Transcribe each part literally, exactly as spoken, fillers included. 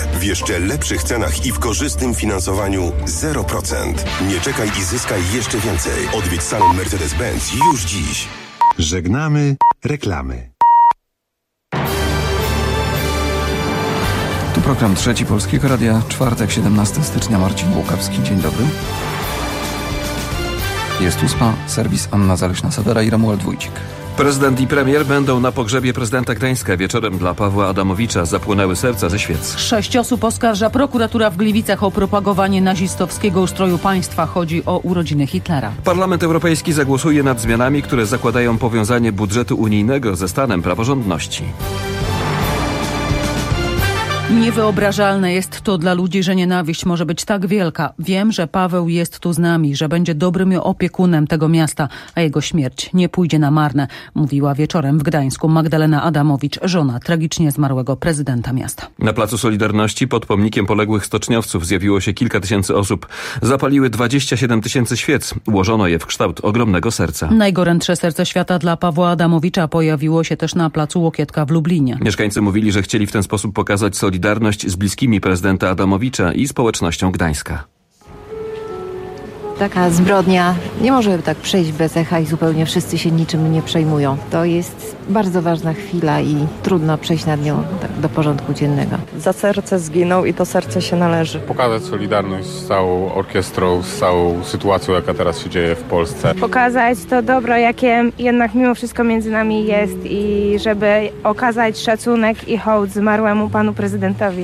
w jeszcze lepszych cenach i w korzystnym finansowaniu zero procent. Nie czekaj i zyskaj jeszcze więcej. Odwiedź salon Mercedes-Benz już dziś. Żegnamy reklamy. Tu program Trzeci Polskiego Radia, czwartek, siedemnastego stycznia, Marcin Łukawski. Dzień dobry. Jest ósma, serwis Anna Zaleśna-Sadera i Romuald Wójcik. Prezydent i premier będą na pogrzebie prezydenta Gdańska. Wieczorem dla Pawła Adamowicza zapłonęły serca ze świec. Sześć osób oskarża prokuratura w Gliwicach o propagowanie nazistowskiego ustroju państwa. Chodzi o urodziny Hitlera. Parlament Europejski zagłosuje nad zmianami, które zakładają powiązanie budżetu unijnego ze stanem praworządności. Niewyobrażalne jest to dla ludzi, że nienawiść może być tak wielka. Wiem, że Paweł jest tu z nami, że będzie dobrym opiekunem tego miasta, a jego śmierć nie pójdzie na marne, mówiła wieczorem w Gdańsku Magdalena Adamowicz, żona tragicznie zmarłego prezydenta miasta. Na Placu Solidarności pod pomnikiem poległych stoczniowców zjawiło się kilka tysięcy osób. Zapaliły dwadzieścia siedem tysięcy świec. Ułożono je w kształt ogromnego serca. Najgorętsze serce świata dla Pawła Adamowicza pojawiło się też na Placu Łokietka w Lublinie. Mieszkańcy mówili, że chcieli w ten sposób pokazać solidarność z bliskimi prezydenta Adamowicza i społecznością Gdańska. Taka zbrodnia nie może tak przejść bez echa i zupełnie wszyscy się niczym nie przejmują. To jest bardzo ważna chwila i trudno przejść nad nią tak do porządku dziennego. Za serce zginął i to serce się należy. Pokazać solidarność z całą orkiestrą, z całą sytuacją, jaka teraz się dzieje w Polsce. Pokazać to dobro, jakie jednak mimo wszystko między nami jest i żeby okazać szacunek i hołd zmarłemu panu prezydentowi.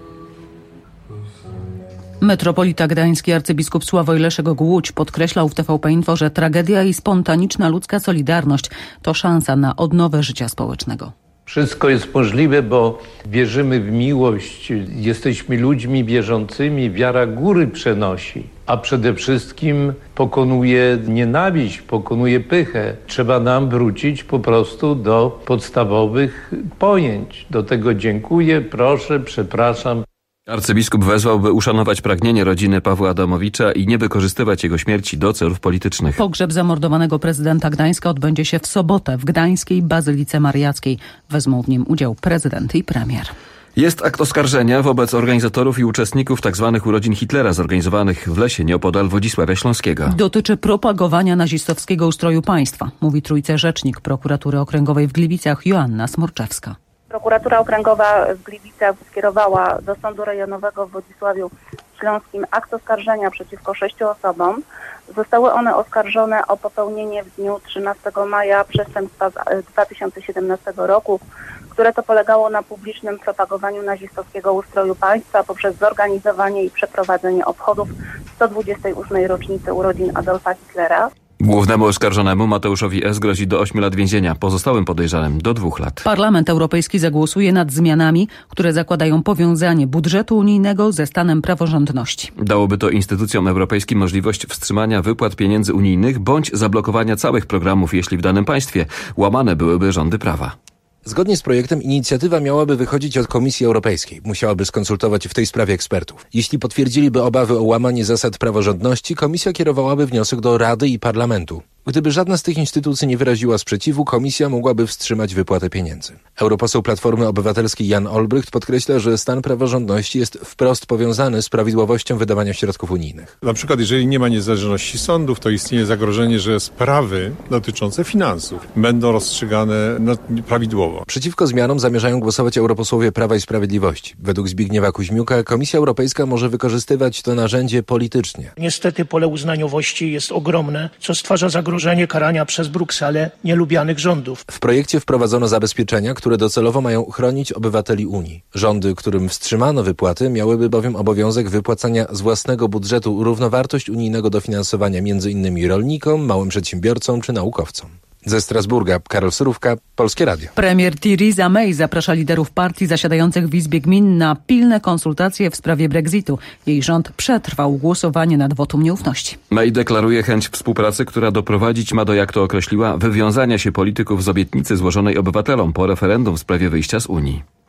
Metropolita gdański arcybiskup Sławoj Leszek Głódź podkreślał w T V P Info, że tragedia i spontaniczna ludzka solidarność to szansa na odnowę życia społecznego. Wszystko jest możliwe, bo wierzymy w miłość, jesteśmy ludźmi wierzącymi, wiara góry przenosi, a przede wszystkim pokonuje nienawiść, pokonuje pychę. Trzeba nam wrócić po prostu do podstawowych pojęć. Do tego dziękuję, proszę, przepraszam. Arcybiskup wezwał, by uszanować pragnienie rodziny Pawła Adamowicza i nie wykorzystywać jego śmierci do celów politycznych. Pogrzeb zamordowanego prezydenta Gdańska odbędzie się w sobotę w Gdańskiej Bazylice Mariackiej. Wezmą w nim udział prezydent i premier. Jest akt oskarżenia wobec organizatorów i uczestników tzw. urodzin Hitlera zorganizowanych w lesie nieopodal Wodzisławia Śląskiego. Dotyczy propagowania nazistowskiego ustroju państwa, mówi trójce rzecznik prokuratury okręgowej w Gliwicach Joanna Smorczewska. Prokuratura Okręgowa w Gliwicach skierowała do Sądu Rejonowego w Wodzisławiu Śląskim akt oskarżenia przeciwko sześciu osobom. Zostały one oskarżone o popełnienie w dniu trzynastego maja przestępstwa z dwa tysiące siedemnastego roku, które to polegało na publicznym propagowaniu nazistowskiego ustroju państwa poprzez zorganizowanie i przeprowadzenie obchodów sto dwudziestej ósmej rocznicy urodzin Adolfa Hitlera. Głównemu oskarżonemu Mateuszowi S. grozi do ośmiu lat więzienia, pozostałym podejrzanym do dwóch lat. Parlament Europejski zagłosuje nad zmianami, które zakładają powiązanie budżetu unijnego ze stanem praworządności. Dałoby to instytucjom europejskim możliwość wstrzymania wypłat pieniędzy unijnych bądź zablokowania całych programów, jeśli w danym państwie łamane byłyby rządy prawa. Zgodnie z projektem inicjatywa miałaby wychodzić od Komisji Europejskiej. Musiałaby skonsultować w tej sprawie ekspertów. Jeśli potwierdziliby obawy o łamanie zasad praworządności, Komisja kierowałaby wniosek do Rady i Parlamentu. Gdyby żadna z tych instytucji nie wyraziła sprzeciwu, Komisja mogłaby wstrzymać wypłatę pieniędzy. Europoseł Platformy Obywatelskiej Jan Olbrycht podkreśla, że stan praworządności jest wprost powiązany z prawidłowością wydawania środków unijnych. Na przykład, jeżeli nie ma niezależności sądów, to istnieje zagrożenie, że sprawy dotyczące finansów będą rozstrzygane prawidłowo. Przeciwko zmianom zamierzają głosować europosłowie Prawa i Sprawiedliwości. Według Zbigniewa Kuźmiuka Komisja Europejska może wykorzystywać to narzędzie politycznie. Niestety pole uznaniowości jest ogromne, co stwarza zagrożenie zagrożenie karania przez Brukselę nielubianych rządów. W projekcie wprowadzono zabezpieczenia, które docelowo mają chronić obywateli Unii. Rządy, którym wstrzymano wypłaty, miałyby bowiem obowiązek wypłacania z własnego budżetu równowartość unijnego dofinansowania między innymi rolnikom, małym przedsiębiorcom czy naukowcom. Ze Strasburga Karol Surówka, Polskie Radio. Premier Theresa May zaprasza liderów partii zasiadających w Izbie Gmin na pilne konsultacje w sprawie Brexitu. Jej rząd przetrwał głosowanie nad wotum nieufności. May deklaruje chęć współpracy, która doprowadzić ma do, jak to określiła, wywiązania się polityków z obietnicy złożonej obywatelom po referendum w sprawie wyjścia z Unii.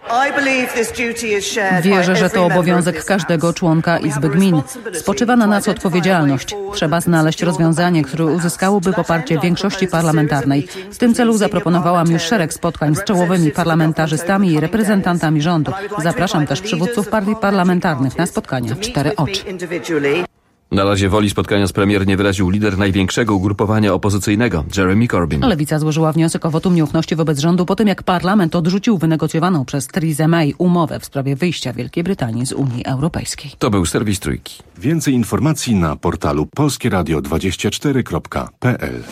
Wierzę, że to obowiązek każdego członka Izby Gmin. Spoczywa na nas odpowiedzialność. Trzeba znaleźć rozwiązanie, które uzyskałoby poparcie większości parlamentarnej. W tym celu zaproponowałam już szereg spotkań z czołowymi parlamentarzystami i reprezentantami rządu. Zapraszam też przywódców partii parlamentarnych na spotkania w cztery oczy. Na razie woli spotkania z premier nie wyraził lider największego ugrupowania opozycyjnego, Jeremy Corbyn. Lewica złożyła wniosek o wotum nieufności wobec rządu po tym, jak parlament odrzucił wynegocjowaną przez Theresę May umowę w sprawie wyjścia Wielkiej Brytanii z Unii Europejskiej. To był serwis Trójki. Więcej informacji na portalu polskie radio dwadzieścia cztery kropka p l.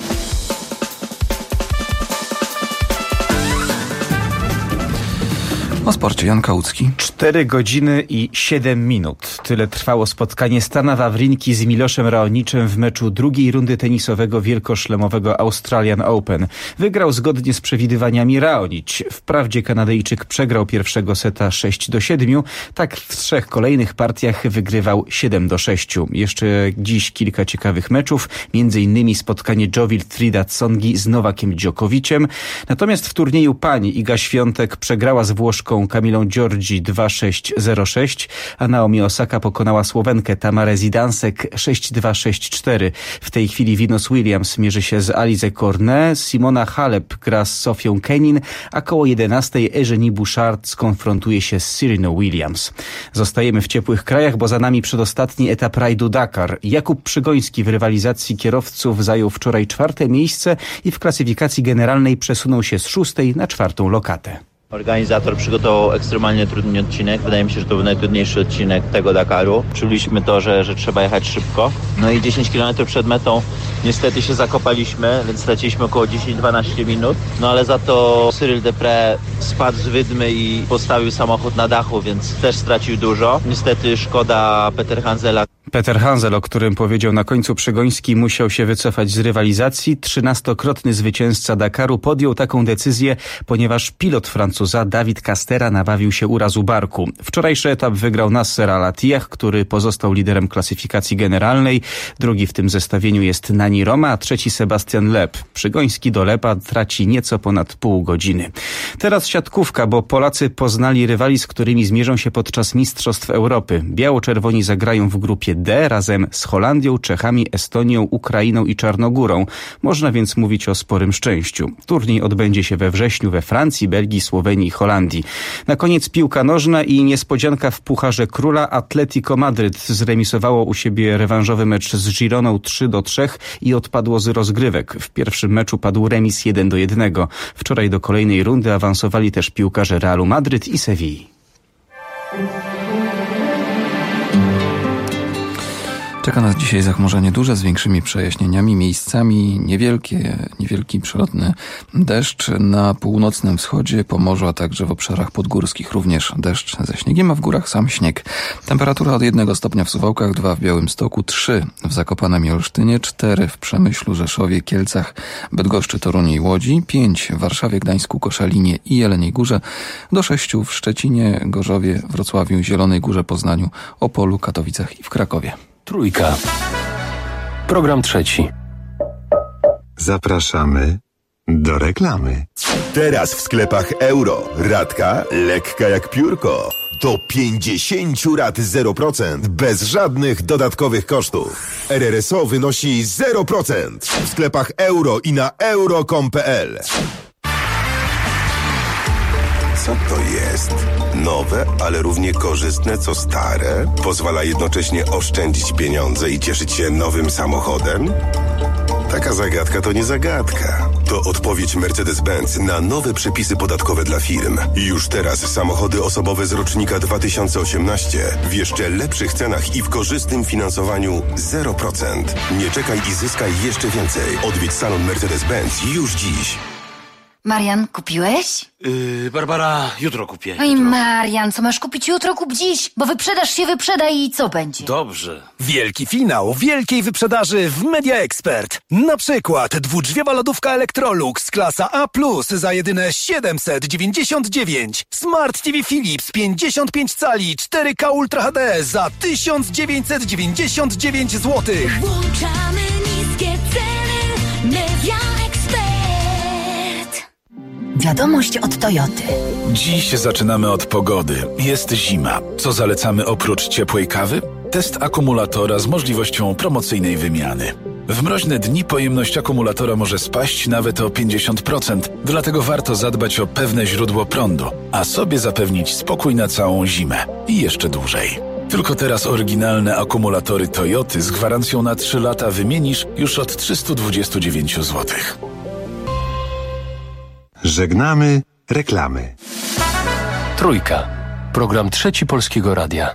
O sporcie Jan Kałucki. cztery godziny i siedem minut. Tyle trwało spotkanie Stana Wawrinki z Miloszem Raoniczem w meczu drugiej rundy tenisowego wielkoszlemowego Australian Open. Wygrał zgodnie z przewidywaniami Raonic. Wprawdzie Kanadyjczyk przegrał pierwszego seta sześć do siedmiu, tak w trzech kolejnych partiach wygrywał siedem do sześciu. Jeszcze dziś kilka ciekawych meczów, między innymi spotkanie Jowil-Trida Tsongi z Nowakiem Djokoviciem. Natomiast w turnieju pań Iga Świątek przegrała z Włoszką Kamilą Giorgi dwa sześć zero sześć, a Naomi Osaka pokonała Słowenkę Tamarę Zidansek sześć dwa sześć cztery. W tej chwili Venus Williams mierzy się z Alize Cornet, Simona Halep gra z Sofią Kenin, a koło jedenastej Eugenie Bouchard skonfrontuje się z Sereną Williams. Zostajemy w ciepłych krajach, bo za nami przedostatni etap rajdu Dakar. Jakub Przygoński w rywalizacji kierowców zajął wczoraj czwarte miejsce i w klasyfikacji generalnej przesunął się z szóstej na czwartą lokatę. Organizator przygotował ekstremalnie trudny odcinek. Wydaje mi się, że to był najtrudniejszy odcinek tego Dakaru. Czuliśmy to, że, że trzeba jechać szybko. No i dziesięć kilometrów przed metą niestety się zakopaliśmy, więc straciliśmy około dziesięć do dwunastu minut. No ale za to Cyril Deprez spadł z wydmy i postawił samochód na dachu, więc też stracił dużo. Niestety szkoda Peter Hanzela. Peter Hansel, o którym powiedział na końcu Przygoński, musiał się wycofać z rywalizacji. Trzynastokrotny zwycięzca Dakaru podjął taką decyzję, ponieważ pilot Francuza David Castera nabawił się urazu barku. Wczorajszy etap wygrał Nasser Al-Attiyah, który pozostał liderem klasyfikacji generalnej. Drugi w tym zestawieniu jest Nani Roma, a trzeci Sebastian Loeb. Przygoński do Loeba traci nieco ponad pół godziny. Teraz siatkówka, bo Polacy poznali rywali, z którymi zmierzą się podczas Mistrzostw Europy. Biało-czerwoni zagrają w grupie D razem z Holandią, Czechami, Estonią, Ukrainą i Czarnogórą. Można więc mówić o sporym szczęściu. Turniej odbędzie się we wrześniu we Francji, Belgii, Słowenii i Holandii. Na koniec piłka nożna i niespodzianka w Pucharze Króla. Atletico Madryt zremisowało u siebie rewanżowy mecz z Gironą trzy do trzech i odpadło z rozgrywek. W pierwszym meczu padł remis jeden do jednego. Wczoraj do kolejnej rundy awansowali też piłkarze Realu Madryt i Sewilli. Czeka nas dzisiaj zachmurzenie duże z większymi przejaśnieniami, miejscami niewielkie, niewielki przelotny deszcz na północnym wschodzie, Pomorzu, a także w obszarach podgórskich również deszcz ze śniegiem, a w górach sam śnieg. Temperatura od jednego stopnia w Suwałkach, dwa w Białymstoku, trzy w Zakopanem i Olsztynie, cztery w Przemyślu, Rzeszowie, Kielcach, Bydgoszczy, Toruniu i Łodzi, pięć w Warszawie, Gdańsku, Koszalinie i Jeleniej Górze, do sześciu w Szczecinie, Gorzowie, Wrocławiu, Zielonej Górze, Poznaniu, Opolu, Katowicach i w Krakowie. Trójka. Program trzeci. Zapraszamy do reklamy. Teraz w sklepach Euro. Ratka lekka jak piórko. Do pięćdziesięciu rat zero procent. Bez żadnych dodatkowych kosztów. R R S O wynosi zero procent. W sklepach Euro i na euro kropka com kropka p l. Co to jest? Nowe, ale równie korzystne co stare? Pozwala jednocześnie oszczędzić pieniądze i cieszyć się nowym samochodem? Taka zagadka to nie zagadka. To odpowiedź Mercedes-Benz na nowe przepisy podatkowe dla firm. Już teraz samochody osobowe z rocznika dwa tysiące osiemnastego w jeszcze lepszych cenach i w korzystnym finansowaniu zero procent. Nie czekaj i zyskaj jeszcze więcej. Odwiedź salon Mercedes-Benz już dziś. Marian, kupiłeś? Yy, Barbara, jutro kupię. Oj, Marian, co masz kupić jutro, kup dziś, bo wyprzedaż się wyprzeda i co będzie? Dobrze. Wielki finał wielkiej wyprzedaży w Media Expert. Na przykład dwudrzwiowa lodówka Electrolux klasa A plus za jedyne siedemset dziewięćdziesiąt dziewięć. Smart T V Philips pięćdziesiąt pięć cali cztery K Ultra H D za tysiąc dziewięćset dziewięćdziesiąt dziewięć złotych. Włączamy niskie ceny. Media Expert. Wiadomość od Toyoty. Dziś zaczynamy od pogody. Jest zima. Co zalecamy oprócz ciepłej kawy? Test akumulatora z możliwością promocyjnej wymiany. W mroźne dni pojemność akumulatora może spaść nawet o pięćdziesiąt procent, dlatego warto zadbać o pewne źródło prądu, a sobie zapewnić spokój na całą zimę i jeszcze dłużej. Tylko teraz oryginalne akumulatory Toyoty z gwarancją na trzy lata wymienisz już od trzysta dwadzieścia dziewięć złotych. Żegnamy reklamy. Trójka. Program Trzeci Polskiego Radia.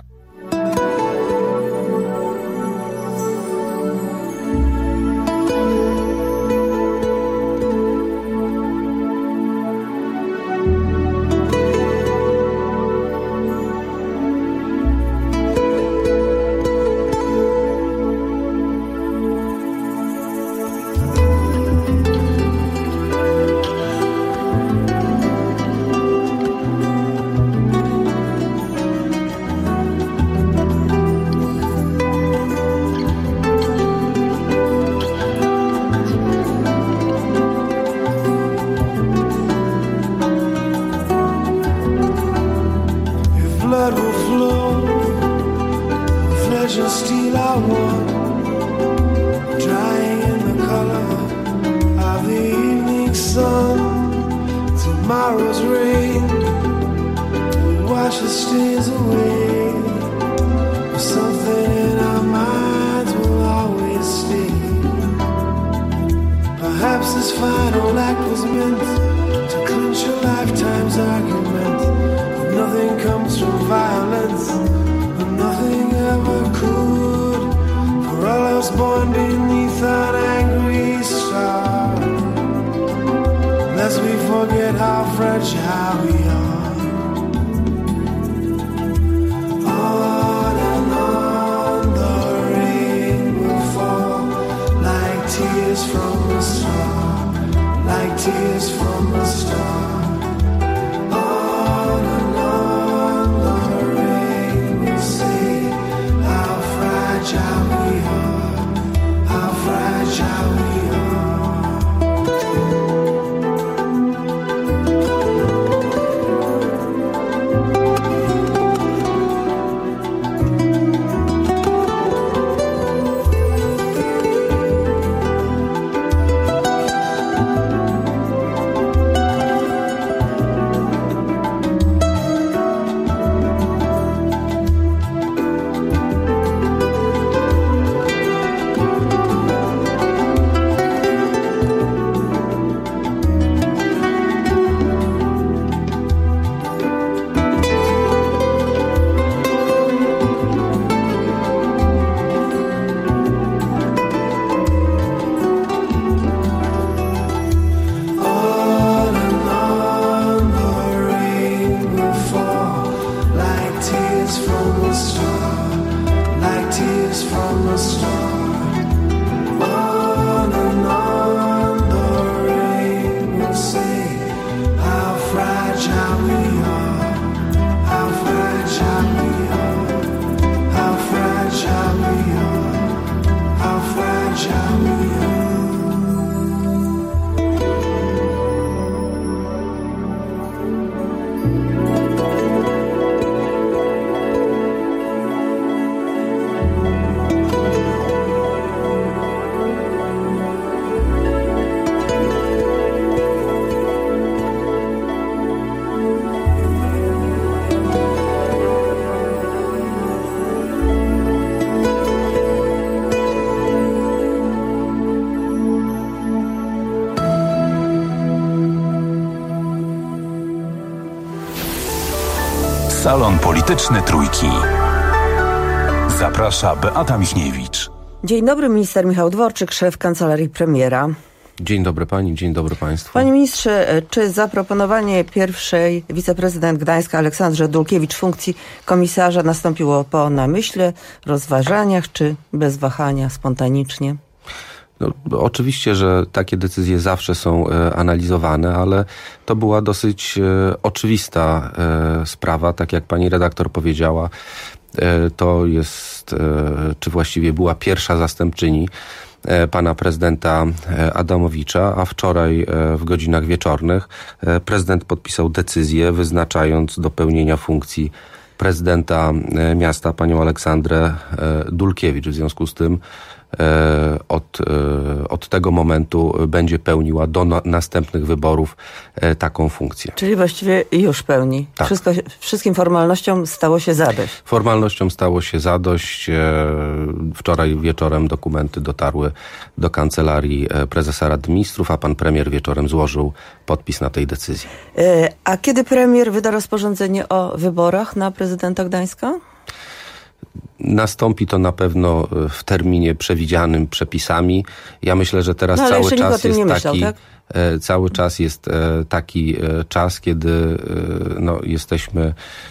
Salon Polityczny Trójki. Zaprasza Beata Michniewicz. Dzień dobry, minister Michał Dworczyk, szef Kancelarii Premiera. Dzień dobry pani, dzień dobry państwu. Panie ministrze, czy zaproponowanie pierwszej wiceprezydent Gdańska Aleksandrze Dulkiewicz funkcji komisarza nastąpiło po namyśle, rozważaniach, czy bez wahania, spontanicznie? No, oczywiście, że takie decyzje zawsze są e, analizowane, ale to była dosyć e, oczywista e, sprawa, tak jak pani redaktor powiedziała. E, to jest, e, czy właściwie była pierwsza zastępczyni pana prezydenta Adamowicza, a wczoraj w godzinach wieczornych prezydent podpisał decyzję wyznaczając do pełnienia funkcji prezydenta miasta panią Aleksandrę Dulkiewicz. W związku z tym od, od tego momentu będzie pełniła do na, następnych wyborów taką funkcję. Czyli właściwie już pełni. Tak. Wszystko, wszystkim formalnościom stało się zadość. Formalnościom stało się zadość. Wczoraj wieczorem dokumenty dotarły do kancelarii prezesa Rady Ministrów, a pan premier wieczorem złożył podpis na tej decyzji. A kiedy premier wyda rozporządzenie o wyborach na prezydenta Gdańska? Nastąpi to na pewno w terminie przewidzianym przepisami. Ja myślę, że teraz no, cały czas jest myślał, taki... tak? Cały czas jest taki czas, kiedy no, jesteśmy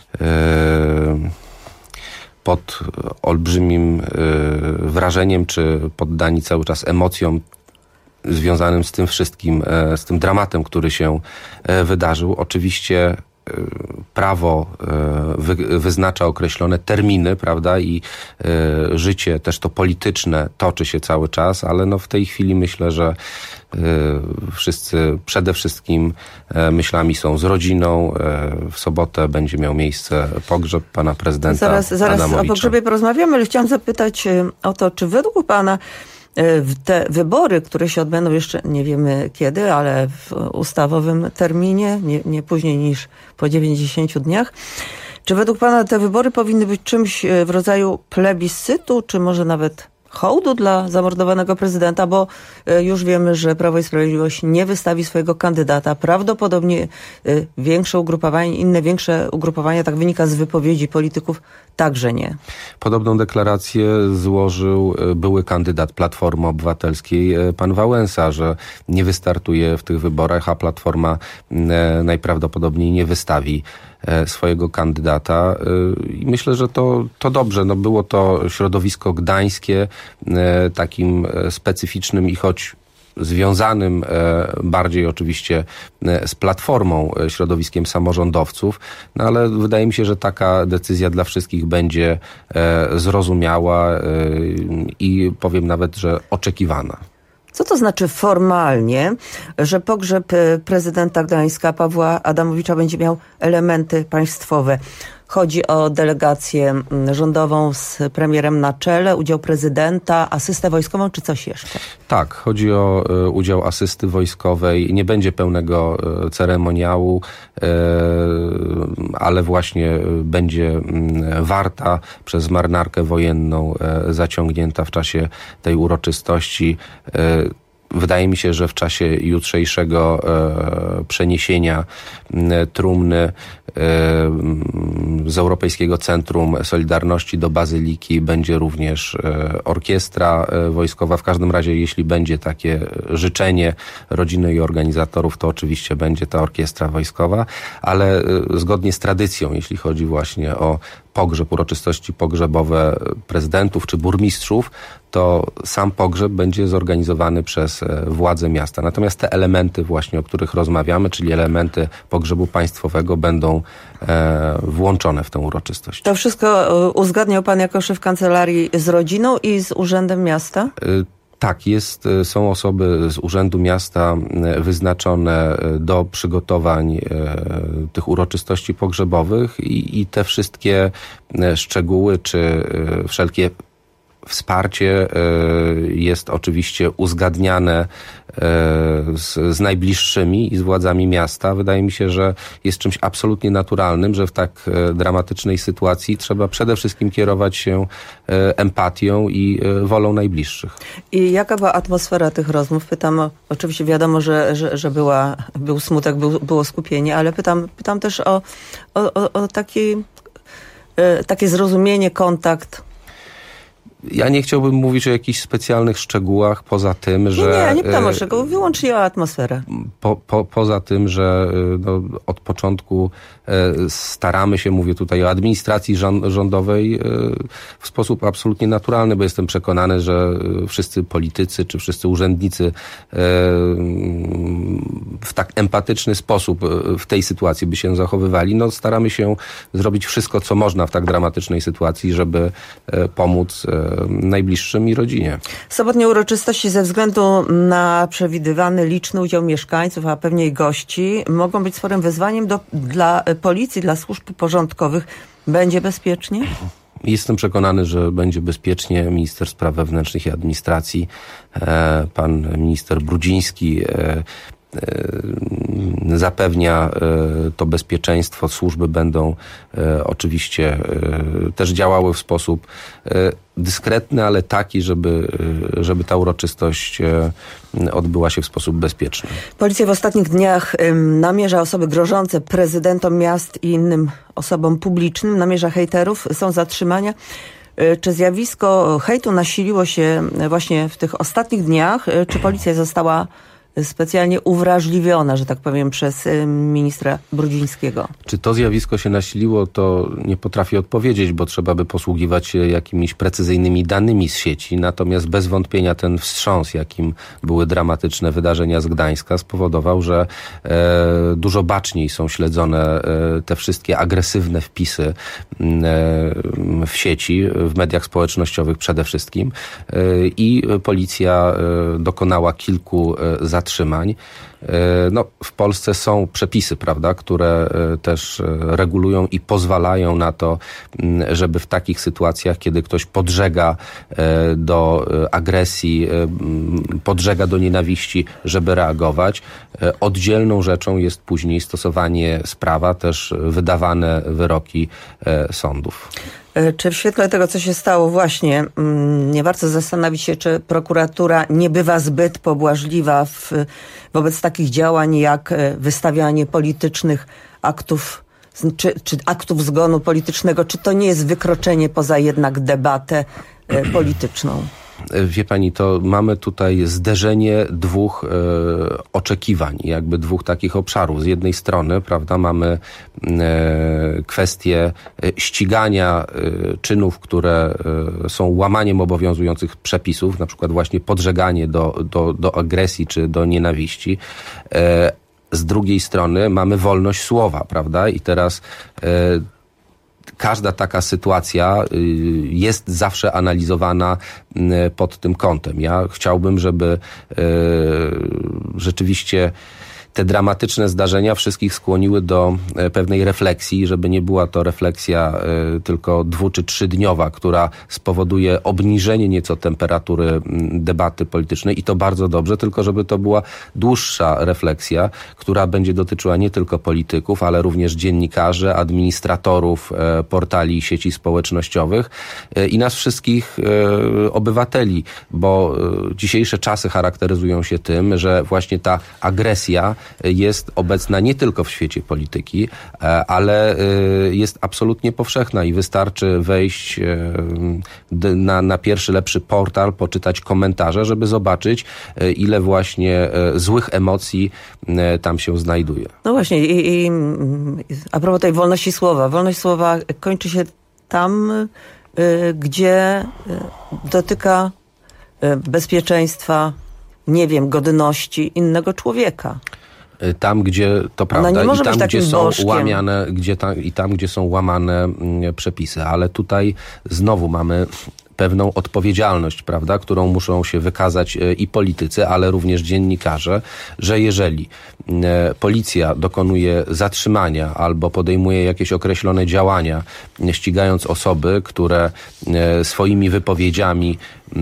pod olbrzymim wrażeniem, czy poddani cały czas emocjom związanym z tym wszystkim, z tym dramatem, który się wydarzył. Oczywiście prawo wy, wyznacza określone terminy, prawda, i y, życie też to polityczne toczy się cały czas, ale no w tej chwili myślę, że y, wszyscy przede wszystkim y, myślami są z rodziną. Y, w sobotę będzie miał miejsce pogrzeb pana prezydenta Zaraz, zaraz Adamowicza. O pogrzebie porozmawiamy, ale chciałam zapytać o to, czy według pana te wybory, które się odbędą jeszcze nie wiemy kiedy, ale w ustawowym terminie, nie, nie później niż po dziewięćdziesięciu dniach, czy według pana te wybory powinny być czymś w rodzaju plebiscytu, czy może nawet hołdu dla zamordowanego prezydenta, bo już wiemy, że Prawo i Sprawiedliwość nie wystawi swojego kandydata. Prawdopodobnie większe ugrupowanie, inne większe ugrupowania, tak wynika z wypowiedzi polityków, także nie. Podobną deklarację złożył były kandydat Platformy Obywatelskiej, pan Wałęsa, że nie wystartuje w tych wyborach, a Platforma najprawdopodobniej nie wystawi swojego kandydata. I myślę, że to, to dobrze. No było to środowisko gdańskie, takim specyficznym i choć związanym bardziej oczywiście z Platformą, środowiskiem samorządowców, no ale wydaje mi się, że taka decyzja dla wszystkich będzie zrozumiała i powiem nawet, że oczekiwana. Co to znaczy formalnie, że pogrzeb prezydenta Gdańska Pawła Adamowicza będzie miał elementy państwowe? Chodzi o delegację rządową z premierem na czele, udział prezydenta, asystę wojskową, czy coś jeszcze? Tak, chodzi o y, udział asysty wojskowej. Nie będzie pełnego y, ceremoniału, y, ale właśnie y, będzie y, warta przez marynarkę wojenną y, zaciągnięta w czasie tej uroczystości. Y, Wydaje mi się, że w czasie jutrzejszego e, przeniesienia e, trumny e, z Europejskiego Centrum Solidarności do Bazyliki będzie również e, orkiestra e, wojskowa. W każdym razie, jeśli będzie takie życzenie rodziny i organizatorów, to oczywiście będzie ta orkiestra wojskowa, ale e, zgodnie z tradycją, jeśli chodzi właśnie o pogrzeb, uroczystości pogrzebowe prezydentów czy burmistrzów, to sam pogrzeb będzie zorganizowany przez władze miasta. Natomiast te elementy właśnie, o których rozmawiamy, czyli elementy pogrzebu państwowego, będą e, włączone w tę uroczystość. To wszystko uzgadniał pan jako szef kancelarii z rodziną i z Urzędem Miasta? Y Tak, jest, są osoby z Urzędu Miasta wyznaczone do przygotowań tych uroczystości pogrzebowych i, i te wszystkie szczegóły czy wszelkie wsparcie jest oczywiście uzgadniane z, z najbliższymi i z władzami miasta. Wydaje mi się, że jest czymś absolutnie naturalnym, że w tak dramatycznej sytuacji trzeba przede wszystkim kierować się empatią i wolą najbliższych. I jaka była atmosfera tych rozmów? Pytam, oczywiście wiadomo, że, że, że była, był smutek, był, było skupienie, ale pytam, pytam też o, o, o, o taki, takie zrozumienie, kontakt. Ja nie chciałbym mówić o jakichś specjalnych szczegółach, poza tym, że... Nie, nie, nie pytam o szczegóły, wyłącznie o atmosferę. Po, po, poza tym, że no, od początku staramy się, mówię tutaj o administracji rządowej, w sposób absolutnie naturalny, bo jestem przekonany, że wszyscy politycy czy wszyscy urzędnicy w tak empatyczny sposób w tej sytuacji by się zachowywali. No, staramy się zrobić wszystko, co można w tak dramatycznej sytuacji, żeby pomóc najbliższym i rodzinie. Sobotnie uroczystości ze względu na przewidywany liczny udział mieszkańców, a pewnie i gości, mogą być sporym wyzwaniem do, dla policji, dla służb porządkowych. Będzie bezpiecznie? Jestem przekonany, że będzie bezpiecznie. Minister Spraw Wewnętrznych i Administracji, pan minister Brudziński zapewnia to bezpieczeństwo. Służby będą oczywiście też działały w sposób dyskretny, ale taki, żeby, żeby ta uroczystość odbyła się w sposób bezpieczny. Policja w ostatnich dniach namierza osoby grożące prezydentom miast i innym osobom publicznym, namierza hejterów, są zatrzymania. Czy zjawisko hejtu nasiliło się właśnie w tych ostatnich dniach? Czy policja została specjalnie uwrażliwiona, że tak powiem, przez ministra Brudzińskiego? Czy to zjawisko się nasiliło, to nie potrafię odpowiedzieć, bo trzeba by posługiwać się jakimiś precyzyjnymi danymi z sieci. Natomiast bez wątpienia ten wstrząs, jakim były dramatyczne wydarzenia z Gdańska, spowodował, że e, dużo baczniej są śledzone e, te wszystkie agresywne wpisy e, w sieci, w mediach społecznościowych przede wszystkim. E, I policja e, dokonała kilku e, zatrzymań. Zatrzymań. No, w Polsce są przepisy, prawda, które też regulują i pozwalają na to, żeby w takich sytuacjach, kiedy ktoś podżega do agresji, podżega do nienawiści, żeby reagować. Oddzielną rzeczą jest później stosowanie z prawa, też wydawane wyroki sądów. Czy w świetle tego, co się stało właśnie, nie warto zastanowić się, czy prokuratura nie bywa zbyt pobłażliwa w, wobec takich działań jak wystawianie politycznych aktów, czy, czy aktów zgonu politycznego? Czy to nie jest wykroczenie poza jednak debatę polityczną? Wie pani, to mamy tutaj zderzenie dwóch e, oczekiwań, jakby dwóch takich obszarów. Z jednej strony, prawda, mamy e, kwestię ścigania e, czynów, które e, są łamaniem obowiązujących przepisów, na przykład właśnie podżeganie do, do, do agresji czy do nienawiści. E, z drugiej strony mamy wolność słowa, prawda? I teraz e, każda taka sytuacja jest zawsze analizowana pod tym kątem. Ja chciałbym, żeby rzeczywiście te dramatyczne zdarzenia wszystkich skłoniły do pewnej refleksji, żeby nie była to refleksja tylko dwu- czy trzydniowa, która spowoduje obniżenie nieco temperatury debaty politycznej i to bardzo dobrze, tylko żeby to była dłuższa refleksja, która będzie dotyczyła nie tylko polityków, ale również dziennikarzy, administratorów portali, sieci społecznościowych i nas wszystkich obywateli, bo dzisiejsze czasy charakteryzują się tym, że właśnie ta agresja jest obecna nie tylko w świecie polityki, ale jest absolutnie powszechna i wystarczy wejść na, na pierwszy lepszy portal, poczytać komentarze, żeby zobaczyć, ile właśnie złych emocji tam się znajduje. No właśnie i, i a propos tej wolności słowa. Wolność słowa kończy się tam, gdzie dotyka bezpieczeństwa, nie wiem, godności innego człowieka. Tam, gdzie to prawda, no i tam, gdzie są bożkiem. łamiane, gdzie ta, i tam, gdzie są łamane mm, przepisy. Ale tutaj znowu mamy pewną odpowiedzialność, prawda, którą muszą się wykazać i politycy, ale również dziennikarze, że jeżeli policja dokonuje zatrzymania albo podejmuje jakieś określone działania, ścigając osoby, które swoimi wypowiedziami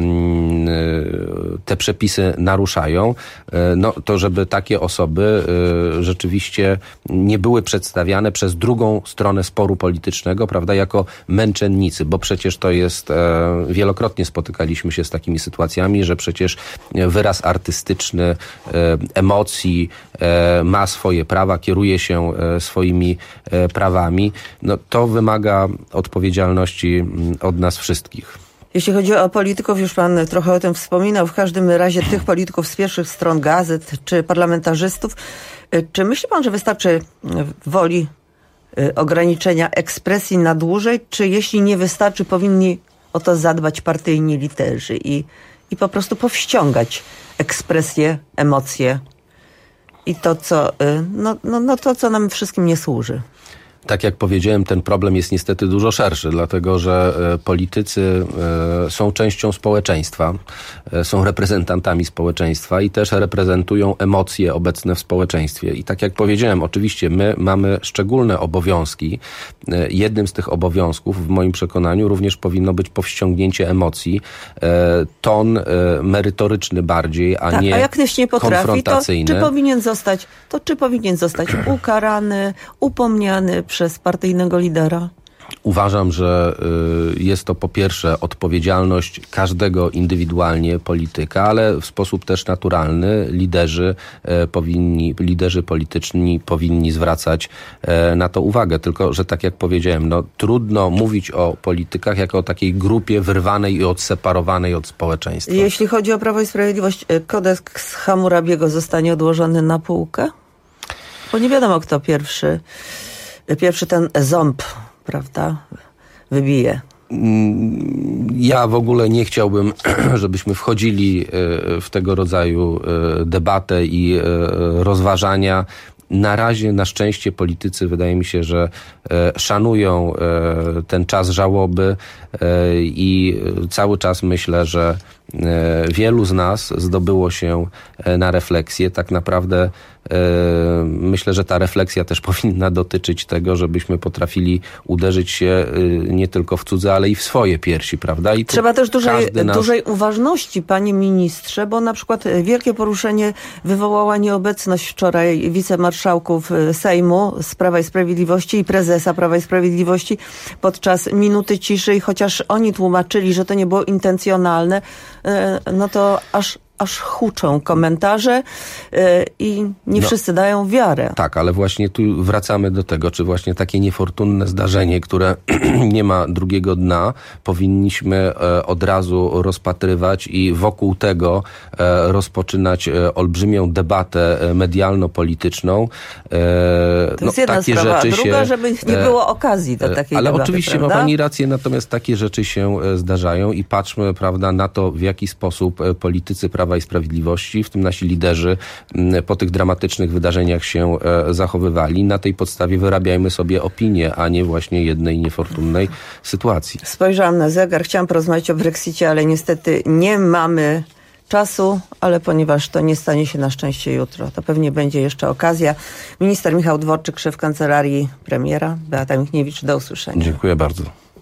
te przepisy naruszają, no to żeby takie osoby rzeczywiście nie były przedstawiane przez drugą stronę sporu politycznego, prawda, jako męczennicy, bo przecież to jest, wielokrotnie spotykaliśmy się z takimi sytuacjami, że przecież wyraz artystyczny emocji ma swoje prawa, kieruje się swoimi prawami. No to wymaga odpowiedzialności od nas wszystkich. Jeśli chodzi o polityków, już pan trochę o tym wspominał, w każdym razie tych polityków z pierwszych stron gazet czy parlamentarzystów, czy myśli pan, że wystarczy woli ograniczenia ekspresji na dłużej, czy jeśli nie wystarczy, powinni o to zadbać partyjni liderzy i, i po prostu powściągać ekspresję, emocje i to, co, no, no, no to, co nam wszystkim nie służy? Tak jak powiedziałem, ten problem jest niestety dużo szerszy, dlatego że politycy są częścią społeczeństwa, są reprezentantami społeczeństwa i też reprezentują emocje obecne w społeczeństwie. I tak jak powiedziałem, oczywiście my mamy szczególne obowiązki. Jednym z tych obowiązków, w moim przekonaniu, również powinno być powściągnięcie emocji, ton merytoryczny bardziej, a tak, nie a jak ktoś nie potrafi, konfrontacyjny. To czy powinien zostać, to czy powinien zostać ukarany, upomniany przez partyjnego lidera? Uważam, że jest to po pierwsze odpowiedzialność każdego indywidualnie polityka, ale w sposób też naturalny liderzy powinni, liderzy polityczni powinni zwracać na to uwagę. Tylko, że tak jak powiedziałem, no trudno mówić o politykach jako o takiej grupie wyrwanej i odseparowanej od społeczeństwa. Jeśli chodzi o Prawo i Sprawiedliwość, kodeks Hammurabiego zostanie odłożony na półkę? Bo nie wiadomo, kto pierwszy, pierwszy ten ząb, prawda, wybije. Ja w ogóle nie chciałbym, żebyśmy wchodzili w tego rodzaju debatę i rozważania. Na razie, na szczęście, politycy, wydaje mi się, że szanują ten czas żałoby i cały czas myślę, że wielu z nas zdobyło się na refleksję. Tak naprawdę myślę, że ta refleksja też powinna dotyczyć tego, żebyśmy potrafili uderzyć się nie tylko w cudze, ale i w swoje piersi, prawda? I trzeba też dużej, nas... dużej uważności, panie ministrze, bo na przykład wielkie poruszenie wywołała nieobecność wczoraj wicemarszałków Sejmu z Prawa i Sprawiedliwości i prezesa Prawa i Sprawiedliwości podczas minuty ciszy i chociaż oni tłumaczyli, że to nie było intencjonalne, no to aż aż huczą komentarze yy, i nie no, wszyscy dają wiarę. Tak, ale właśnie tu wracamy do tego, czy właśnie takie niefortunne zdarzenie, które nie ma drugiego dna, powinniśmy e, od razu rozpatrywać i wokół tego e, rozpoczynać e, olbrzymią debatę e, medialno-polityczną. E, to jest no, jedna takie sprawa, rzeczy a druga, się, żeby nie było okazji do takiej ale debaty. Ale oczywiście prawda? ma pani rację, natomiast takie rzeczy się zdarzają i patrzmy, prawda, na to, w jaki sposób politycy Prawa i Sprawiedliwości, w tym nasi liderzy, po tych dramatycznych wydarzeniach się zachowywali. Na tej podstawie wyrabiajmy sobie opinię, a nie właśnie jednej niefortunnej sytuacji. Spojrzałam na zegar, chciałam porozmawiać o Brexicie, ale niestety nie mamy czasu, ale ponieważ to nie stanie się na szczęście jutro, to pewnie będzie jeszcze okazja. Minister Michał Dworczyk, szef kancelarii premiera, Beata Michniewicz, do usłyszenia. Dziękuję bardzo.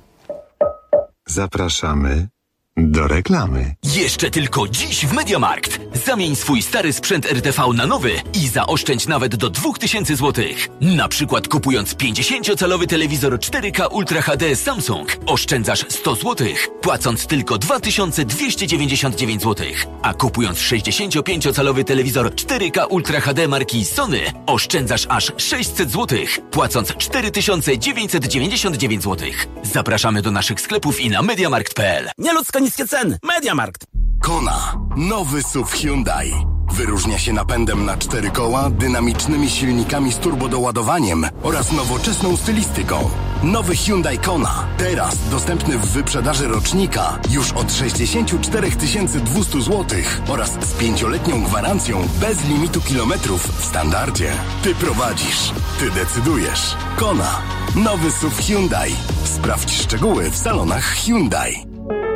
Zapraszamy do reklamy. Jeszcze tylko dziś w MediaMarkt. Zamień swój stary sprzęt R T V na nowy i zaoszczędź nawet do dwa tysiące złotych. Na przykład kupując pięćdziesięciocalowy telewizor cztery K Ultra H D Samsung oszczędzasz sto złotych, płacąc tylko dwa tysiące dwieście dziewięćdziesiąt dziewięć złotych. A kupując sześćdziesięciopięciocalowy telewizor cztery K Ultra H D marki Sony oszczędzasz aż sześćset złotych, płacąc cztery tysiące dziewięćset dziewięćdziesiąt dziewięć złotych. Zapraszamy do naszych sklepów i na mediamarkt kropka p l. Nieludzko niskie ceny. MediaMarkt. Kona. Nowy S U V Hyundai. Wyróżnia się napędem na cztery koła, dynamicznymi silnikami z turbodoładowaniem oraz nowoczesną stylistyką. Nowy Hyundai Kona. Teraz dostępny w wyprzedaży rocznika już od sześćdziesiąt cztery tysiące dwieście złotych oraz z pięcioletnią gwarancją bez limitu kilometrów w standardzie. Ty prowadzisz. Ty decydujesz. Kona. Nowy S U V Hyundai. Sprawdź szczegóły w salonach Hyundai.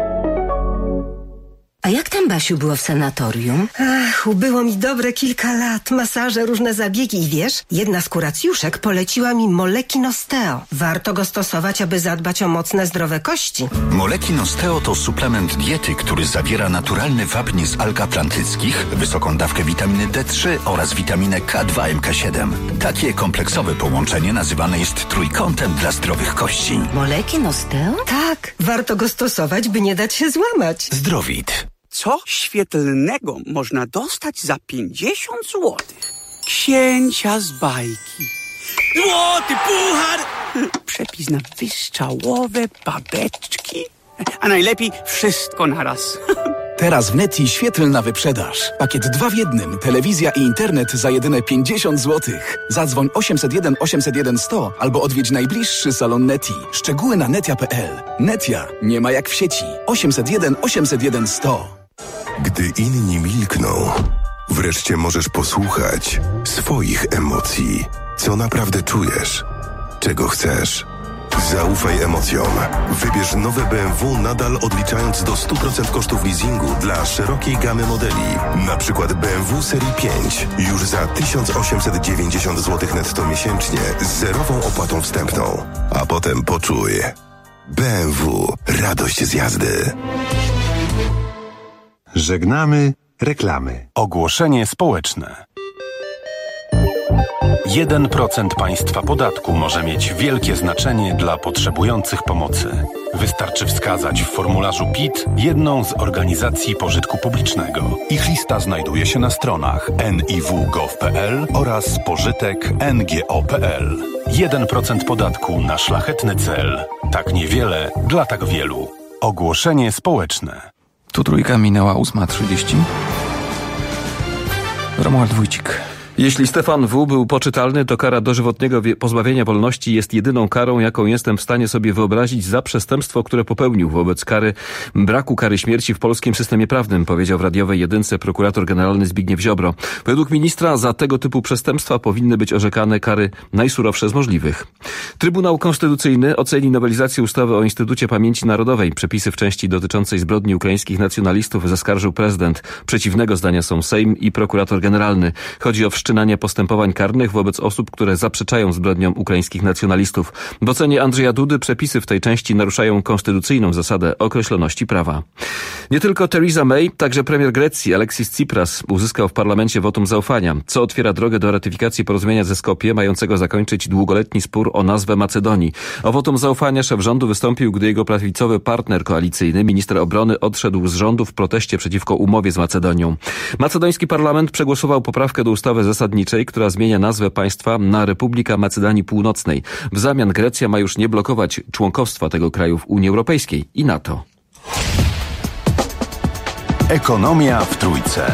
A jak tam, Basiu, było w sanatorium? Ach, ubyło mi dobre kilka lat. Masaże, różne zabiegi i wiesz, jedna z kuracjuszek poleciła mi Molekin Osteo. Warto go stosować, aby zadbać o mocne, zdrowe kości. Molekin Osteo to suplement diety, który zawiera naturalny wapń z alg atlantyckich, wysoką dawkę witaminy D trzy oraz witaminę K dwa M K siedem. Takie kompleksowe połączenie nazywane jest trójkątem dla zdrowych kości. Molekin Osteo? Tak, warto go stosować, by nie dać się złamać. Zdrowit. Co świetlnego można dostać za pięćdziesiąt złotych? Księcia z bajki. Złoty puchar! Przepis na wystrzałowe babeczki. A najlepiej wszystko naraz. Teraz w Neti świetlna wyprzedaż. Pakiet dwa w jednym. Telewizja i internet za jedyne pięćdziesiąt złotych. Zadzwoń osiemset jeden osiemset jeden sto albo odwiedź najbliższy salon Neti. Szczegóły na netia kropka p l. Netia nie ma jak w sieci. osiemset jeden osiemset jeden sto. Gdy inni milkną, wreszcie możesz posłuchać swoich emocji. Co naprawdę czujesz? czego chcesz. Zaufaj emocjom. Wybierz nowe B M W nadal odliczając do stu procent kosztów leasingu dla szerokiej gamy modeli. Na przykład B M W serii pięć już za tysiąc osiemset dziewięćdziesiąt złotych netto miesięcznie z zerową opłatą wstępną. A potem poczuj. B M W. Radość z jazdy. Żegnamy reklamy. Ogłoszenie społeczne. jeden procent państwa podatku może mieć wielkie znaczenie dla potrzebujących pomocy. Wystarczy wskazać w formularzu P I T jedną z organizacji pożytku publicznego. Ich lista znajduje się na stronach en i w kropka gov kropka pe el oraz pożytek kropka en ge o kropka pe el. jeden procent podatku na szlachetny cel. Tak niewiele dla tak wielu. Ogłoszenie społeczne. Tu trójka, minęła ósma trzydzieści. Romuald Wójcik. Jeśli Stefan W. był poczytalny, to kara dożywotniego pozbawienia wolności jest jedyną karą, jaką jestem w stanie sobie wyobrazić za przestępstwo, które popełnił. Wobec kary braku kary śmierci w polskim systemie prawnym, powiedział w radiowej jedynce prokurator generalny Zbigniew Ziobro. Według ministra za tego typu przestępstwa powinny być orzekane kary najsurowsze z możliwych. Trybunał Konstytucyjny oceni nowelizację ustawy o Instytucie Pamięci Narodowej. Przepisy w części dotyczącej zbrodni ukraińskich nacjonalistów zaskarżył prezydent. Przeciwnego zdania są Sejm i prokurator generalny. Chodzi o wszczynanie postępowań karnych wobec osób, które zaprzeczają zbrodniom ukraińskich nacjonalistów. W ocenie Andrzeja Dudy przepisy w tej części naruszają konstytucyjną zasadę określoności prawa. Nie tylko Theresa May, także premier Grecji Alexis Tsipras uzyskał w parlamencie wotum zaufania, co otwiera drogę do ratyfikacji porozumienia ze Skopje, mającego zakończyć długoletni spór o nazwę Macedonii. O wotum zaufania szef rządu wystąpił, gdy jego prawicowy partner koalicyjny, minister obrony, odszedł z rządu w proteście przeciwko umowie z Macedonią. Macedoński parlament przegłosował poprawkę do ustawy zasadniczej, która zmienia nazwę państwa na Republika Macedonii Północnej. W zamian Grecja ma już nie blokować członkostwa tego kraju w Unii Europejskiej i NATO. Ekonomia w trójce.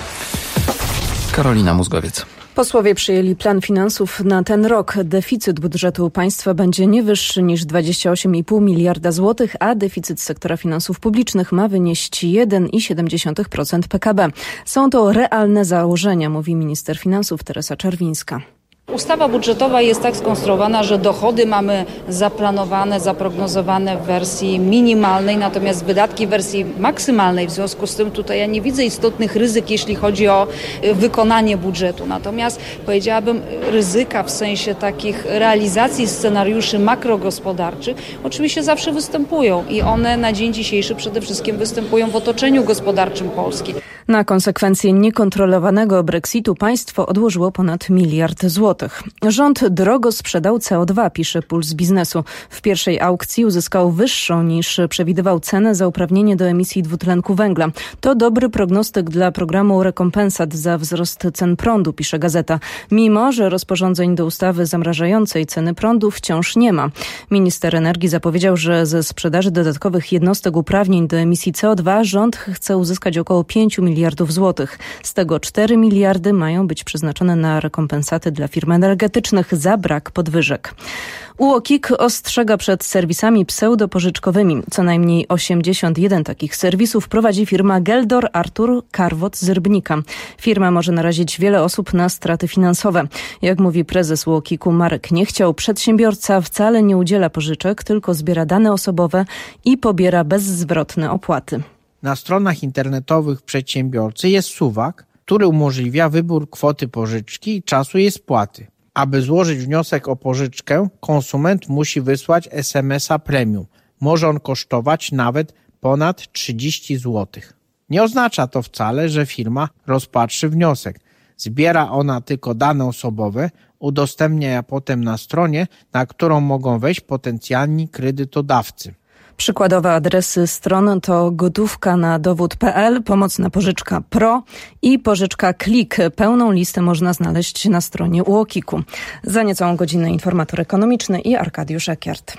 Karolina Mózgowiec. Posłowie przyjęli plan finansów na ten rok. Deficyt budżetu państwa będzie nie wyższy niż dwadzieścia osiem i pół miliarda złotych, a deficyt sektora finansów publicznych ma wynieść jeden przecinek siedem procent P K B. Są to realne założenia, mówi minister finansów Teresa Czerwińska. Ustawa budżetowa jest tak skonstruowana, że dochody mamy zaplanowane, zaprognozowane w wersji minimalnej, natomiast wydatki w wersji maksymalnej. W związku z tym tutaj ja nie widzę istotnych ryzyk, jeśli chodzi o wykonanie budżetu. Natomiast powiedziałabym ryzyka w sensie takich realizacji scenariuszy makrogospodarczych oczywiście zawsze występują i one na dzień dzisiejszy przede wszystkim występują w otoczeniu gospodarczym Polski. Na konsekwencje niekontrolowanego Brexitu państwo odłożyło ponad miliard złotych. Rząd drogo sprzedał C O dwa, pisze Puls Biznesu. W pierwszej aukcji uzyskał wyższą niż przewidywał cenę za uprawnienie do emisji dwutlenku węgla. To dobry prognostyk dla programu rekompensat za wzrost cen prądu, pisze Gazeta. Mimo że rozporządzeń do ustawy zamrażającej ceny prądu wciąż nie ma. Minister energii zapowiedział, że ze sprzedaży dodatkowych jednostek uprawnień do emisji C O dwa rząd chce uzyskać około pięciu miliardów złotych. Z tego cztery miliardy mają być przeznaczone na rekompensaty dla firm energetycznych za brak podwyżek. U O K I K ostrzega przed serwisami pseudopożyczkowymi. Co najmniej osiemdziesiąt jeden takich serwisów prowadzi firma Geldor Artur Karwot z Rybnika. Firma może narazić wiele osób na straty finansowe. Jak mówi prezes U O K I K-u Marek Niechciał, przedsiębiorca wcale nie udziela pożyczek, tylko zbiera dane osobowe i pobiera bezzwrotne opłaty. Na stronach internetowych przedsiębiorcy jest suwak, który umożliwia wybór kwoty pożyczki i czasu jej spłaty. Aby złożyć wniosek o pożyczkę, konsument musi wysłać es em es a premium. Może on kosztować nawet ponad trzydzieści złotych. Nie oznacza to wcale, że firma rozpatrzy wniosek. Zbiera ona tylko dane osobowe, udostępnia je potem na stronie, na którą mogą wejść potencjalni kredytodawcy. Przykładowe adresy stron to gotówka na dowód kropka pe el, pomocna pożyczka Pro i pożyczka Klik. Pełną listę można znaleźć na stronie U O K I K-u. Za niecałą godzinę informator ekonomiczny i Arkadiusz Ekiert.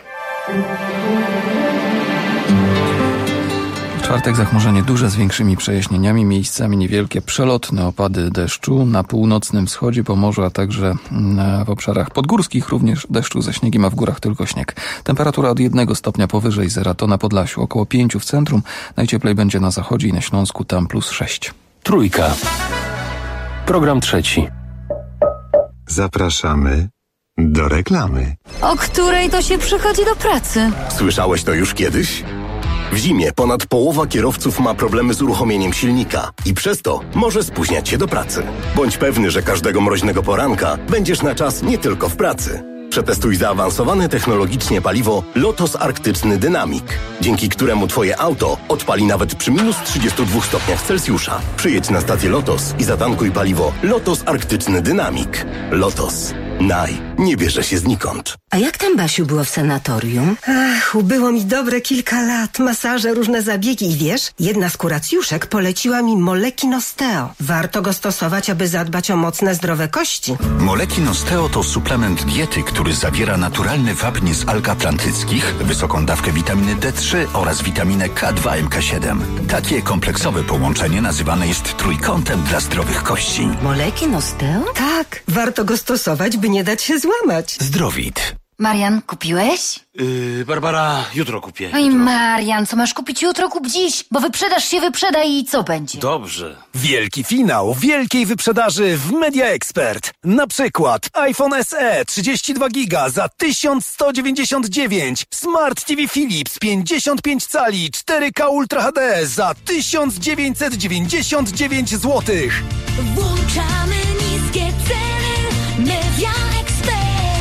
W czwartek zachmurzenie duże z większymi przejaśnieniami, miejscami niewielkie przelotne opady deszczu na północnym wschodzie Pomorza, a także w obszarach podgórskich również deszczu ze śniegiem, a w górach tylko śnieg. Temperatura od jednego stopnia powyżej zera, to na Podlasiu około pięciu w centrum, najcieplej będzie na zachodzie i na Śląsku, tam plus sześć. Trójka. Program trzeci. Zapraszamy do reklamy. O której to się przychodzi do pracy? Słyszałeś to już kiedyś? W zimie ponad połowa kierowców ma problemy z uruchomieniem silnika i przez to może spóźniać się do pracy. Bądź pewny, że każdego mroźnego poranka będziesz na czas nie tylko w pracy. Przetestuj zaawansowane technologicznie paliwo Lotos Arktyczny Dynamic, dzięki któremu Twoje auto odpali nawet przy minus trzydziestu dwóch stopniach Celsjusza. Przyjedź na stację Lotos i zatankuj paliwo Lotos Arktyczny Dynamic. Lotos. Naj. Nie bierze się znikąd. A jak tam, Basiu, było w sanatorium? Ach, ubyło mi dobre kilka lat. Masaże, różne zabiegi i wiesz, jedna z kuracjuszek poleciła mi Molekin Osteo. Warto go stosować, aby zadbać o mocne, zdrowe kości. Molekin Osteo to suplement diety, który zawiera naturalny wapń z alg atlantyckich, wysoką dawkę witaminy D trzy oraz witaminę K dwa M K siedem. Takie kompleksowe połączenie nazywane jest trójkątem dla zdrowych kości. Molekin Osteo? Tak, warto go stosować, by nie dać się złamać. Zdrowit. Marian, kupiłeś? Yy, Barbara, jutro kupię. Oj, Marian, co masz kupić jutro, kup dziś, bo wyprzedaż się wyprzeda i co będzie? Dobrze. Wielki finał wielkiej wyprzedaży w Media Expert. Na przykład iPhone S E trzydzieści dwa giga za tysiąc sto dziewięćdziesiąt dziewięć, Smart T V Philips pięćdziesiąt pięć cali cztery K Ultra H D za tysiąc dziewięćset dziewięćdziesiąt dziewięć złotych. Włączamy niskie ceny. Media Expert.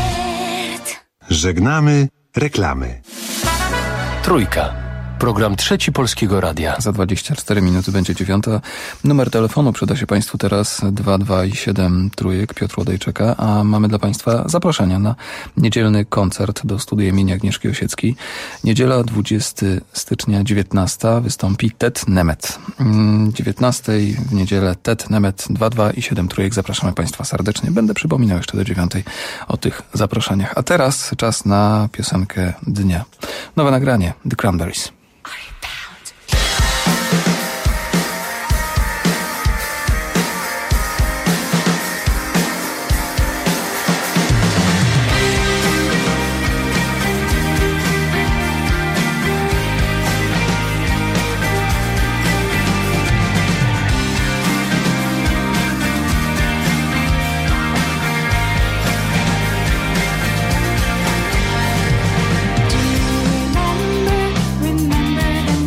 Żegnamy reklamy. Trójka. Program Trzeci Polskiego Radia. Za dwadzieścia cztery minuty będzie dziewiąta. Numer telefonu przyda się Państwu teraz dwa dwa i siedem trójek. Piotr Łodej czeka, a mamy dla Państwa zaproszenia na niedzielny koncert do studia imienia Agnieszki Osieckiej. Niedziela dwudziestego stycznia dziewiętnasta wystąpi Ted Nemet. dziewiętnastej w niedzielę Ted Nemet dwa dwa i siedem trójek. Zapraszamy Państwa serdecznie. Będę przypominał jeszcze do dziewiątej o tych zaproszeniach. A teraz czas na piosenkę dnia. Nowe nagranie The Cranberries. Remember the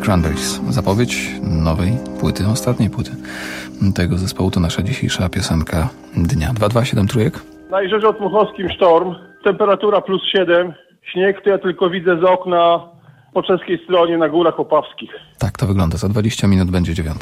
Cranberries. Zapowiedź nowej płyty, ostatniej płyty tego zespołu to nasza dzisiejsza piosenka dnia. dwa dwa siedem trójek. Na Jeziorze Otmuchowskim sztorm, temperatura plus siedem, śnieg to ja tylko widzę z okna po czeskiej stronie na Górach Opawskich. Tak to wygląda, za dwadzieścia minut będzie dziewiąta.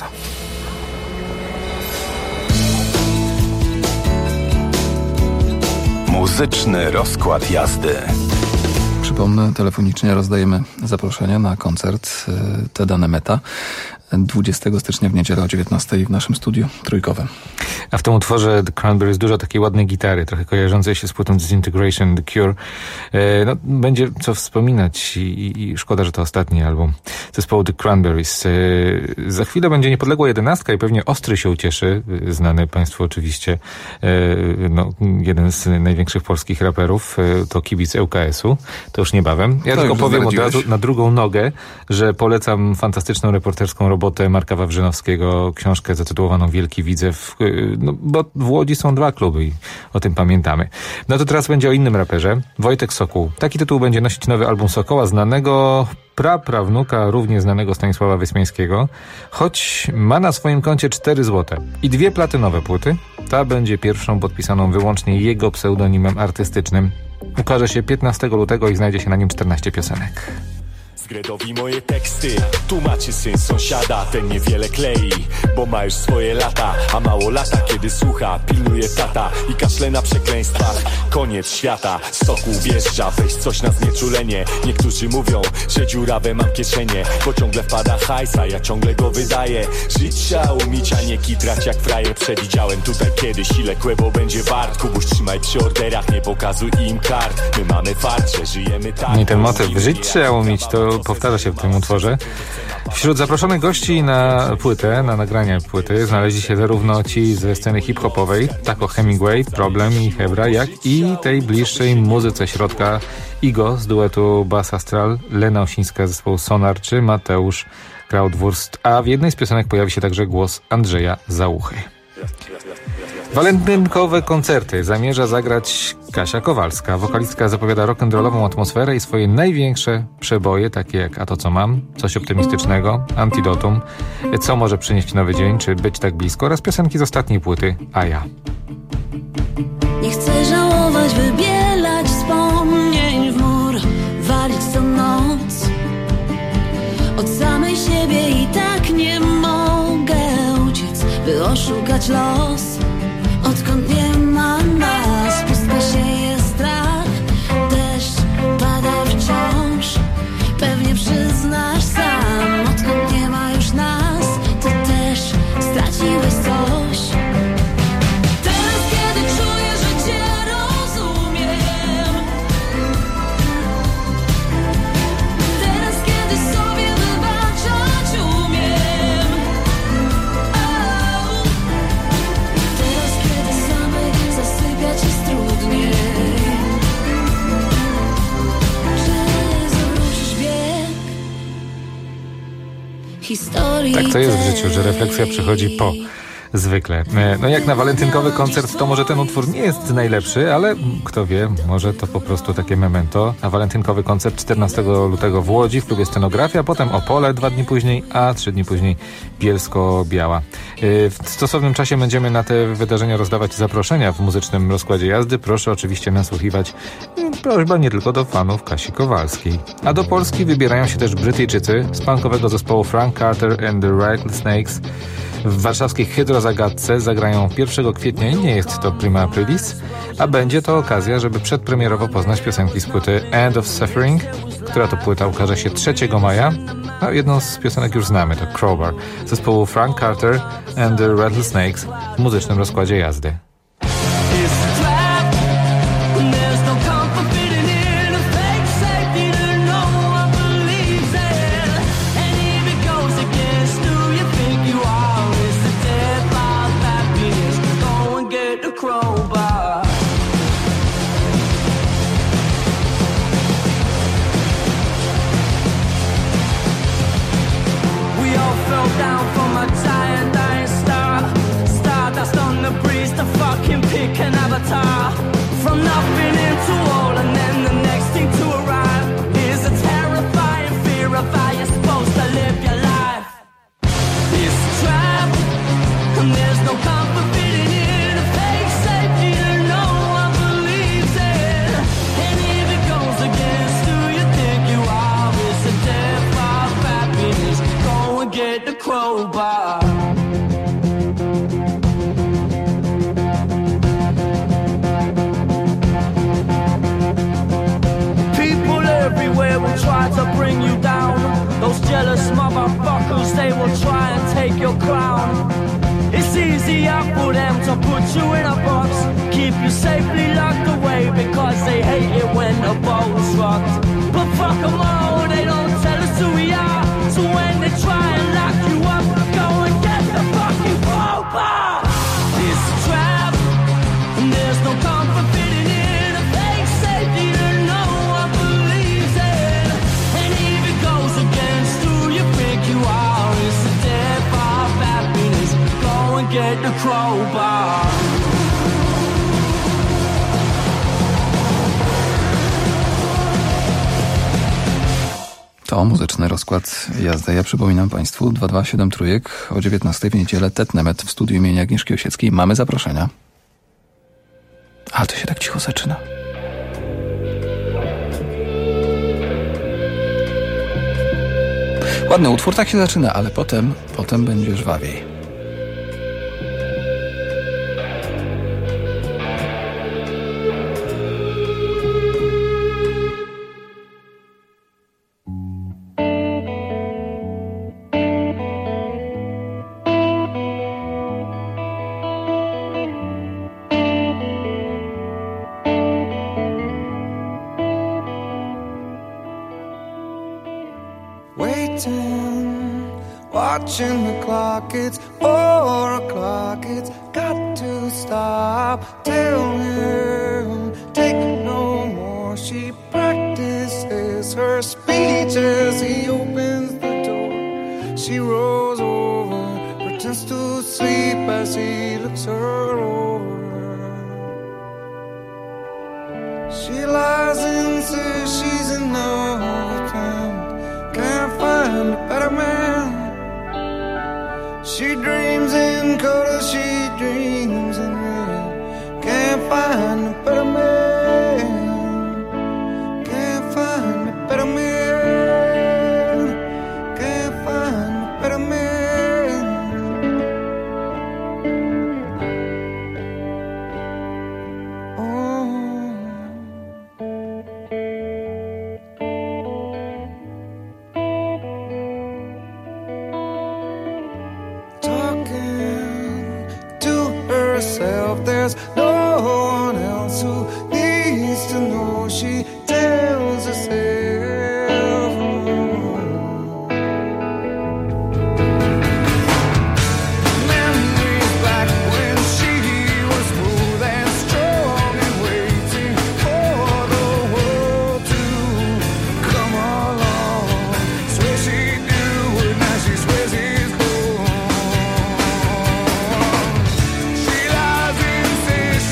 Muzyczny rozkład jazdy. Przypomnę, telefonicznie rozdajemy zaproszenia na koncert Teda Nemeta dwudziestego stycznia w niedzielę o dziewiętnastej w naszym studiu trójkowym. A w tym utworze The Cranberries dużo takiej ładnej gitary, trochę kojarzącej się z płytą Disintegration, The Cure. E, no, będzie co wspominać i, i, i szkoda, że to ostatni album zespołu The Cranberries. E, za chwilę będzie Niepodległa jedenastka i pewnie Ostry się ucieszy, znany Państwu oczywiście, e, no, jeden z największych polskich raperów, e, to kibic L K S-u. To już niebawem. Ja to tylko powiem od razu na drugą nogę, że polecam fantastyczną reporterską robotę Marka Wawrzynowskiego, książkę zatytułowaną Wielki Widzew, no, bo w Łodzi są dwa kluby i o tym pamiętamy. No to teraz będzie o innym raperze, Wojtek Sokół. Taki tytuł będzie nosić nowy album Sokoła, znanego praprawnuka równie znanego Stanisława Wyspiańskiego, choć ma na swoim koncie cztery złote i dwie platynowe płyty. Ta będzie pierwszą podpisaną wyłącznie jego pseudonimem artystycznym. Ukaże się piętnastego lutego i znajdzie się na nim czternaście piosenek. Zgredowi moje teksty, tłumaczy syn sąsiada, ten niewiele klei, bo ma już swoje lata, a mało lata, kiedy słucha, pilnuje tata i kaszle na przekleństwach. Koniec świata, Sokół wjeżdża, weź coś na znieczulenie. Niektórzy mówią, że dziurawe mam kieszenie, bo ciągle wpada hajsa, ja ciągle go wydaję. Żyć trzeba umieć, a nie kitrać jak frajer. Przewidziałem tutaj kiedyś, ile kłębo będzie wart. Kubuś, trzymaj przy orderach, nie pokazuj im kart. My mamy fart, że żyjemy tak. No i ten motyw, żyć trzeba umieć, to powtarza się w tym utworze. Wśród zaproszonych gości na płytę, na nagranie płyty znaleźli się zarówno ci ze sceny hip-hopowej, Taco Hemingway, Problem i Hebra, jak i tej bliższej muzyce środka Igo z duetu Bass Astral, Lena Osińska z zespołu Sonar czy Mateusz Krautwurst, a w jednej z piosenek pojawi się także głos Andrzeja Załuchy. Walentynkowe koncerty zamierza zagrać Kasia Kowalska. Wokalistka zapowiada rock'n'rollową atmosferę i swoje największe przeboje, takie jak A to co mam, Coś optymistycznego, Antidotum, Co może przynieść nowy dzień, czy Być tak blisko oraz piosenki z ostatniej płyty A ja. Nie chcę żałować, wybielać wspomnień w mur, walić co noc. Od samej siebie i tak nie mogę uciec, by oszukać los. Odkąd nie ma nas, pustka sieje strach, deszcz pada wciąż, pewnie przyznasz sam. Odkąd nie ma już nas, to też straciłeś coś. Teraz kiedy czuję, że cię rozumiem, teraz kiedy sobie wybaczać umiem, oh. Teraz kiedy samej zasypiać jest trudniej, czy zawrócisz bieg historii. Tak to jest w życiu, że refleksja przychodzi po. Zwykle. No jak na walentynkowy koncert, to może ten utwór nie jest najlepszy, ale kto wie, może to po prostu takie memento. A walentynkowy koncert czternastego lutego w Łodzi w klubie Scenografia, potem Opole dwa dni później, a trzy dni później Bielsko-Biała. W stosownym czasie będziemy na te wydarzenia rozdawać zaproszenia w muzycznym rozkładzie jazdy. Proszę oczywiście nasłuchiwać. Prośba nie tylko do fanów Kasi Kowalskiej. A do Polski wybierają się też Brytyjczycy z punkowego zespołu Frank Carter and the Rattlesnakes. W warszawskiej Hydrozagadce zagrają pierwszego kwietnia i nie jest to prima aprilis, a będzie to okazja, żeby przedpremierowo poznać piosenki z płyty End of Suffering, która to płyta ukaże się trzeciego maja. A jedną z piosenek już znamy, to Crowbar, zespołu Frank Carter and the Rattlesnakes w muzycznym rozkładzie jazdy. Down from a giant dying star, stardust on the breeze to fire. will try and take your crown. It's easier for them to put you in a box, keep you safely locked away, because they hate it when the boat's rocked. But fuck them all, they don't tell us who we are. So when they try and lock you up, go and get the fucking crowbar. It's a trap, and there's no comfort fitting in a fake safety that no one believes in. And if it goes against who you think you are, it's a dead bar of happiness. Go and get the crowbar. To muzyczny rozkład jazdy. Ja przypominam Państwu dwa dwa siedem trójek o dziewiętnastej w niedzielę Tetnemet w studiu imienia Agnieszki Osieckiej. Mamy zaproszenia. A to się tak cicho zaczyna. Ładny utwór, tak się zaczyna, ale potem, potem będzie żwawiej. Watching the clock, it's four o'clock, it's got to stop. Tell him, take no more. She practices her speech as he opens the door. She rolls over, pretends to sleep as he looks her over. She lies and says she's in love with him, can't find a better man. She dreams in color, she dreams in red. Can't find a better man. Can't find a better man. Can't find a better man. Oh. There's no one else who needs to know. She tells herself. Memories back when she was smooth and strong and waiting for the world to come along. Swear she'd do it, now she swears it's gone. She lies and says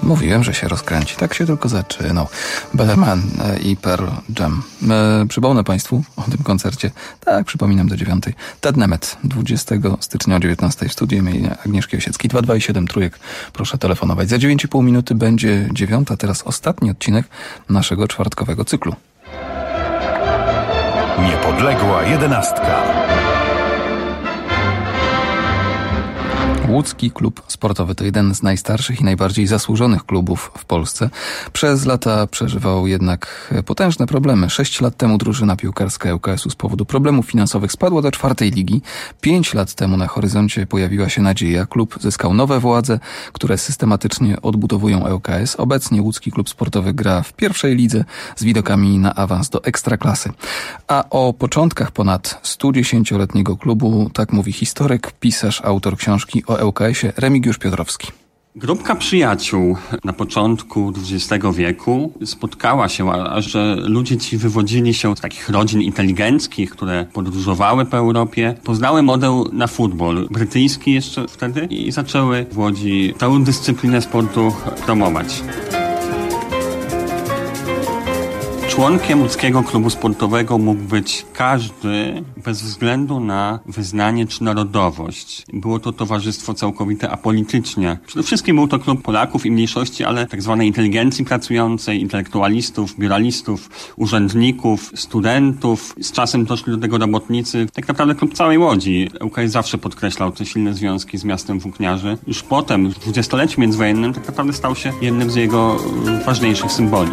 Mówiłem, że się rozkręci. Tak się tylko zaczynał. Better Man i Pearl Jam. E, przypomnę Państwu o tym koncercie. Tak, przypominam do dziewiątej. Ted Nemeth, dwudziestego stycznia o dziewiętnastej w studiu imienia Agnieszki Osieckiej. dwa dwa i siedem trójek. Proszę telefonować. Za dziewięć i pół minuty będzie dziewiąta. Teraz ostatni odcinek naszego czwartkowego cyklu. Niepodległa jedenastka. Łódzki Klub Sportowy to jeden z najstarszych i najbardziej zasłużonych klubów w Polsce. Przez lata przeżywał jednak potężne problemy. Sześć lat temu drużyna piłkarska L K S u z powodu problemów finansowych spadła do czwartej ligi. Pięć lat temu na horyzoncie pojawiła się nadzieja. Klub zyskał nowe władze, które systematycznie odbudowują L K S. Obecnie Łódzki Klub Sportowy gra w pierwszej lidze z widokami na awans do ekstraklasy. A o początkach ponad studziesięcioletniego klubu tak mówi historyk, pisarz, autor książki o L K S-ie Remigiusz Piotrowski. Grupka przyjaciół na początku dwudziestego wieku spotkała się, a że ludzie ci wywodzili się z takich rodzin inteligenckich, które podróżowały po Europie, poznały modę na futbol brytyjski jeszcze wtedy i zaczęły w Łodzi tę dyscyplinę sportu promować. Członkiem Łódzkiego Klubu Sportowego mógł być każdy bez względu na wyznanie czy narodowość. Było to towarzystwo całkowite apolitycznie. Przede wszystkim był to klub Polaków i mniejszości, ale tak zwanej inteligencji pracującej, intelektualistów, biuralistów, urzędników, studentów. Z czasem doszli do tego robotnicy. Tak naprawdę klub całej Łodzi. L K S zawsze podkreślał te silne związki z miastem włókniarzy. Już potem, w dwudziestoleciu międzywojennym, tak naprawdę stał się jednym z jego ważniejszych symboli.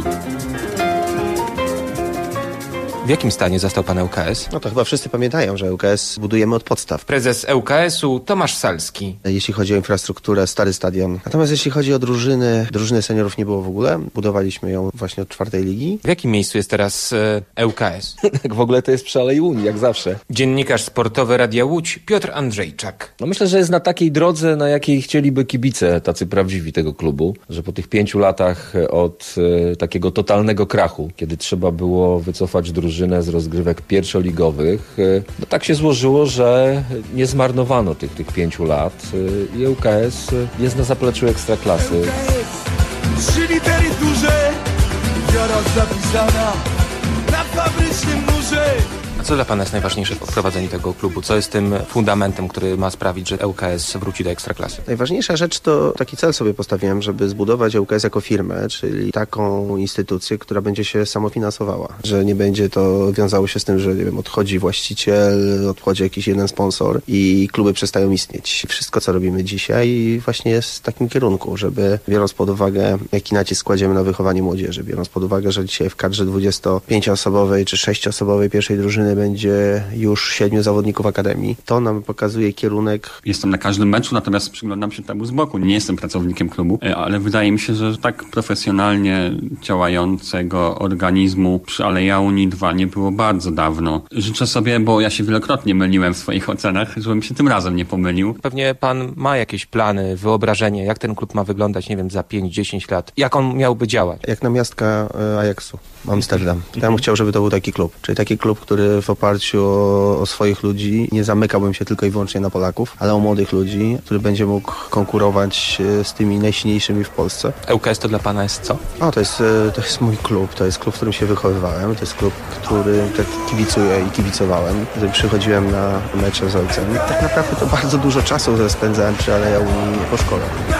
W jakim stanie zastał pan L K S? No to chyba wszyscy pamiętają, że L K S budujemy od podstaw. Prezes L K S u Tomasz Salski. Jeśli chodzi o infrastrukturę, stary stadion. Natomiast jeśli chodzi o drużyny, drużyny seniorów nie było w ogóle. Budowaliśmy ją właśnie od czwartej ligi. W jakim miejscu jest teraz e, L K S? Tak w ogóle to jest przy Alei Unii, jak zawsze. Dziennikarz sportowy Radia Łódź Piotr Andrzejczak. No myślę, że jest na takiej drodze, na jakiej chcieliby kibice, tacy prawdziwi tego klubu, że po tych pięciu latach od e, takiego totalnego krachu, kiedy trzeba było wycofać drużynę z rozgrywek pierwszoligowych, no tak się złożyło, że nie zmarnowano tych, tych pięciu lat i L K S jest na zapleczu ekstraklasy. Trzy litery duże, wiara zapisana na fabrycznym murze. A co dla pana jest najważniejsze w prowadzeniu tego klubu? Co jest tym fundamentem, który ma sprawić, że L K S wróci do ekstraklasy? Najważniejsza rzecz to taki cel sobie postawiłem, żeby zbudować L K S jako firmę, czyli taką instytucję, która będzie się samofinansowała. Że nie będzie to wiązało się z tym, że nie wiem, odchodzi właściciel, odchodzi jakiś jeden sponsor i kluby przestają istnieć. Wszystko, co robimy dzisiaj, właśnie jest w takim kierunku, żeby biorąc pod uwagę, jaki nacisk kładziemy na wychowanie młodzieży, biorąc pod uwagę, że dzisiaj w kadrze dwudziestopięcioosobowej czy sześcioosobowej pierwszej drużyny będzie już siedmiu zawodników akademii. To nam pokazuje kierunek. Jestem na każdym meczu, natomiast przyglądam się temu z boku. Nie jestem pracownikiem klubu, ale wydaje mi się, że tak profesjonalnie działającego organizmu przy Aleja Unii dwa nie było bardzo dawno. Życzę sobie, bo ja się wielokrotnie myliłem w swoich ocenach, żebym się tym razem nie pomylił. Pewnie pan ma jakieś plany, wyobrażenie, jak ten klub ma wyglądać, nie wiem, za pięć dziesięć lat. Jak on miałby działać? Jak namiastka Ajaxu, Amsterdam. Ja bym chciał, żeby to był taki klub. Czyli taki klub, który w oparciu o, o swoich ludzi nie zamykałbym się tylko i wyłącznie na Polaków, ale o młodych ludzi, który będzie mógł konkurować z tymi najsilniejszymi w Polsce. L K S to dla pana jest co? O, to jest, to jest mój klub, to jest klub, w którym się wychowywałem, to jest klub, który tak kibicuję i kibicowałem, gdy przychodziłem na mecze z ojcem. Tak naprawdę to bardzo dużo czasu spędzałem przy Aleja Unii po szkole.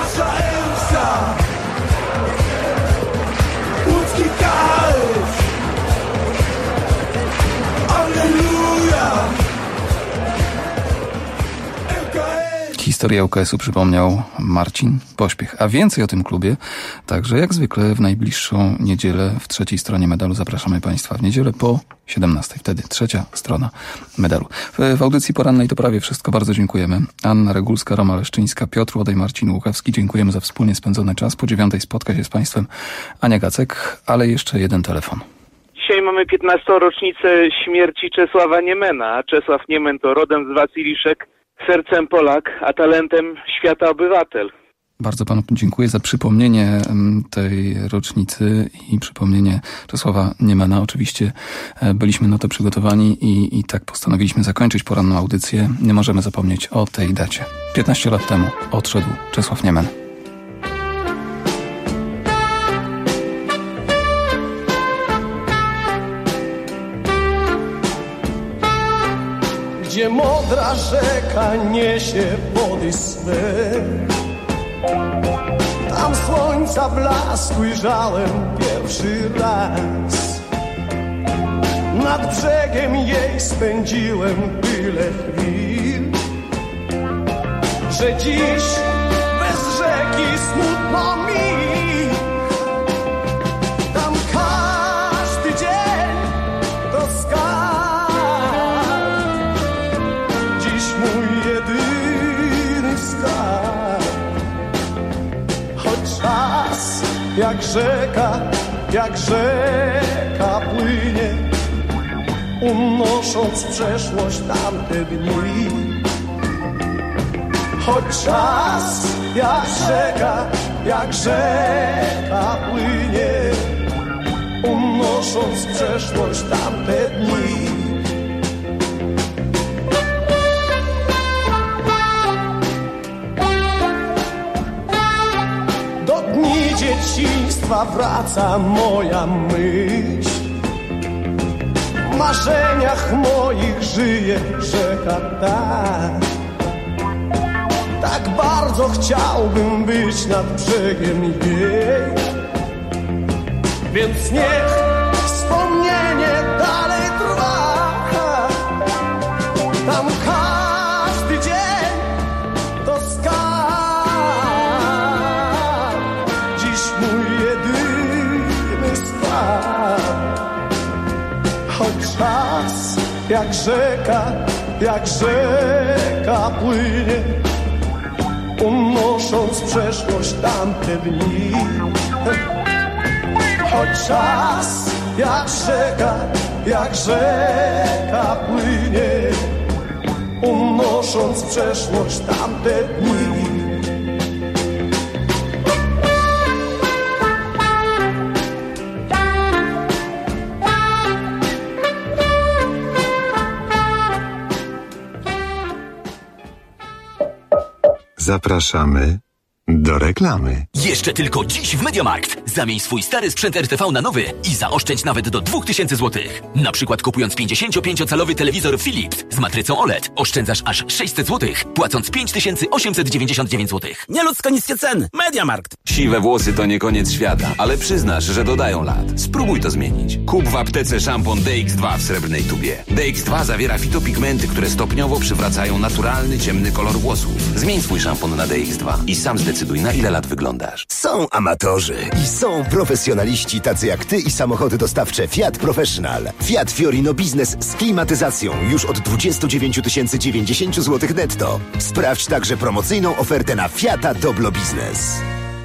Historię L K S u przypomniał Marcin Pośpiech. A więcej o tym klubie, także jak zwykle w najbliższą niedzielę w trzeciej stronie medalu zapraszamy Państwa w niedzielę po siedemnastej. Wtedy trzecia strona medalu. W, w audycji porannej to prawie wszystko. Bardzo dziękujemy. Anna Regulska, Roma Leszczyńska, Piotr Łodej, Marcin Łukawski. Dziękujemy za wspólnie spędzony czas. Po dziewiątej spotka się z Państwem Ania Gacek, ale jeszcze jeden telefon. Dzisiaj mamy piętnastą rocznicę śmierci Czesława Niemena. Czesław Niemen to rodem z Wacyliszek, sercem Polak, a talentem świata obywatel. Bardzo panu dziękuję za przypomnienie tej rocznicy i przypomnienie Czesława Niemena. Oczywiście byliśmy na to przygotowani i, i tak postanowiliśmy zakończyć poranną audycję. Nie możemy zapomnieć o tej dacie. piętnaście lat temu odszedł Czesław Niemen. gdzie modra rzeka niesie wody swe. Tam słońca blask ujrzałem pierwszy raz. Nad brzegiem jej spędziłem tyle chwil, że dziś bez rzeki smutno mi. Tam każdy dzień to skarb, dziś mój jedyny skarb. Choć czas jak rzeka, jak rzeka płynie, unosząc w przeszłość tamte dni. Choć czas jak rzeka, jak rzeka płynie, unosząc w przeszłość tamte dni. Do dni dzieciństwa wraca moja myśl. W marzeniach moich żyje rzeka ta. Tak bardzo chciałbym być nad brzegiem jej, więc niech wspomnienie dalej trwa. Tam każdy dzień to skarb, dziś mój jedyny skarb. Choć czas jak rzeka, jak rzeka płynie, unosząc w przeszłość tamte dni. Choć czas jak rzeka, jak rzeka płynie, unosząc w przeszłość tamte dni. Zapraszamy do reklamy. Jeszcze tylko dziś w MediaMarkt. Zamień swój stary sprzęt R T V na nowy i zaoszczędź nawet do dwa tysiące złotych. Na przykład kupując pięćdziesięciopięciocalowy telewizor Philips z matrycą O L E D oszczędzasz aż sześćset złotych, płacąc pięć tysięcy osiemset dziewięćdziesiąt dziewięć złotych. Nieludzko niskie ceny. MediaMarkt. Siwe włosy to nie koniec świata, ale przyznasz, że dodają lat. Spróbuj to zmienić. Kup w aptece szampon D X dwa w srebrnej tubie. D X dwa zawiera fitopigmenty, które stopniowo przywracają naturalny, ciemny kolor włosów. Zmień swój szampon na D X dwa i sam zdecyduj, na ile lat wyglądasz. Są amatorzy i są profesjonaliści tacy jak ty i samochody dostawcze Fiat Professional. Fiat Fiorino Business z klimatyzacją już od dwadzieścia dziewięć tysięcy dziewięćdziesiąt złotych netto. Sprawdź także promocyjną ofertę na Fiata Doblo Business.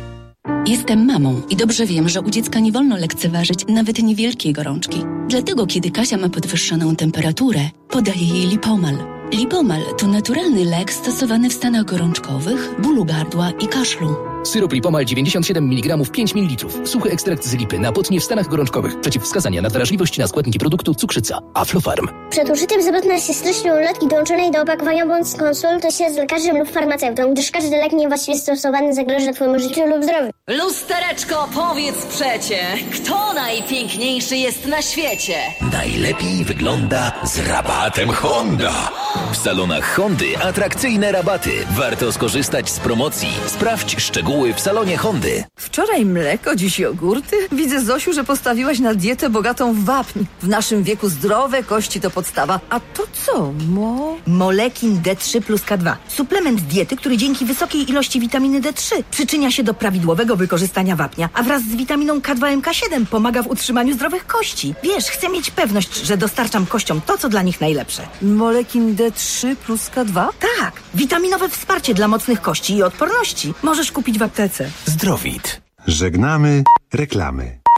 Jestem mamą i dobrze wiem, że u dziecka nie wolno lekceważyć nawet niewielkiej gorączki. Dlatego, kiedy Kasia ma podwyższoną temperaturę, podaję jej Lipomal. Lipomal to naturalny lek stosowany w stanach gorączkowych, bólu gardła i kaszlu. Syrop Lipomal dziewięćdziesiąt siedem miligramów pięć mililitrów. Suchy ekstrakt z lipy na potnie w stanach gorączkowych. Przeciwwskazania na wrażliwość na składniki produktu cukrzyca. Aflofarm. Przed użyciem zapewne się treścią ulotki dołączonej do opakowania bądź skonsultuj się z lekarzem lub farmaceutą, gdyż każdy lek niewłaściwie stosowany zagraża twojemu życiu lub zdrowiu. Lustereczko, powiedz przecie, kto najpiękniejszy jest na świecie? Najlepiej wygląda z rabatem Honda. W salonach Hondy atrakcyjne rabaty. Warto skorzystać z promocji. Sprawdź szczegóły w salonie Hondy. Wczoraj mleko, dziś jogurty. Widzę, Zosiu, że postawiłaś na dietę bogatą w wapń. W naszym wieku zdrowe kości to podstawa. A to co, mo? Molekin D trzy plus K dwa. Suplement diety, który dzięki wysokiej ilości witaminy D trzy przyczynia się do prawidłowego wykorzystania wapnia, a wraz z witaminą K dwa M K siedem pomaga w utrzymaniu zdrowych kości. Wiesz, chcę mieć pewność, że dostarczam kościom to, co dla nich najlepsze. Molekin D trzy plus K dwa? Tak, witaminowe wsparcie dla mocnych kości i odporności. Możesz kupić w aptece. Zdrowit. Żegnamy reklamy.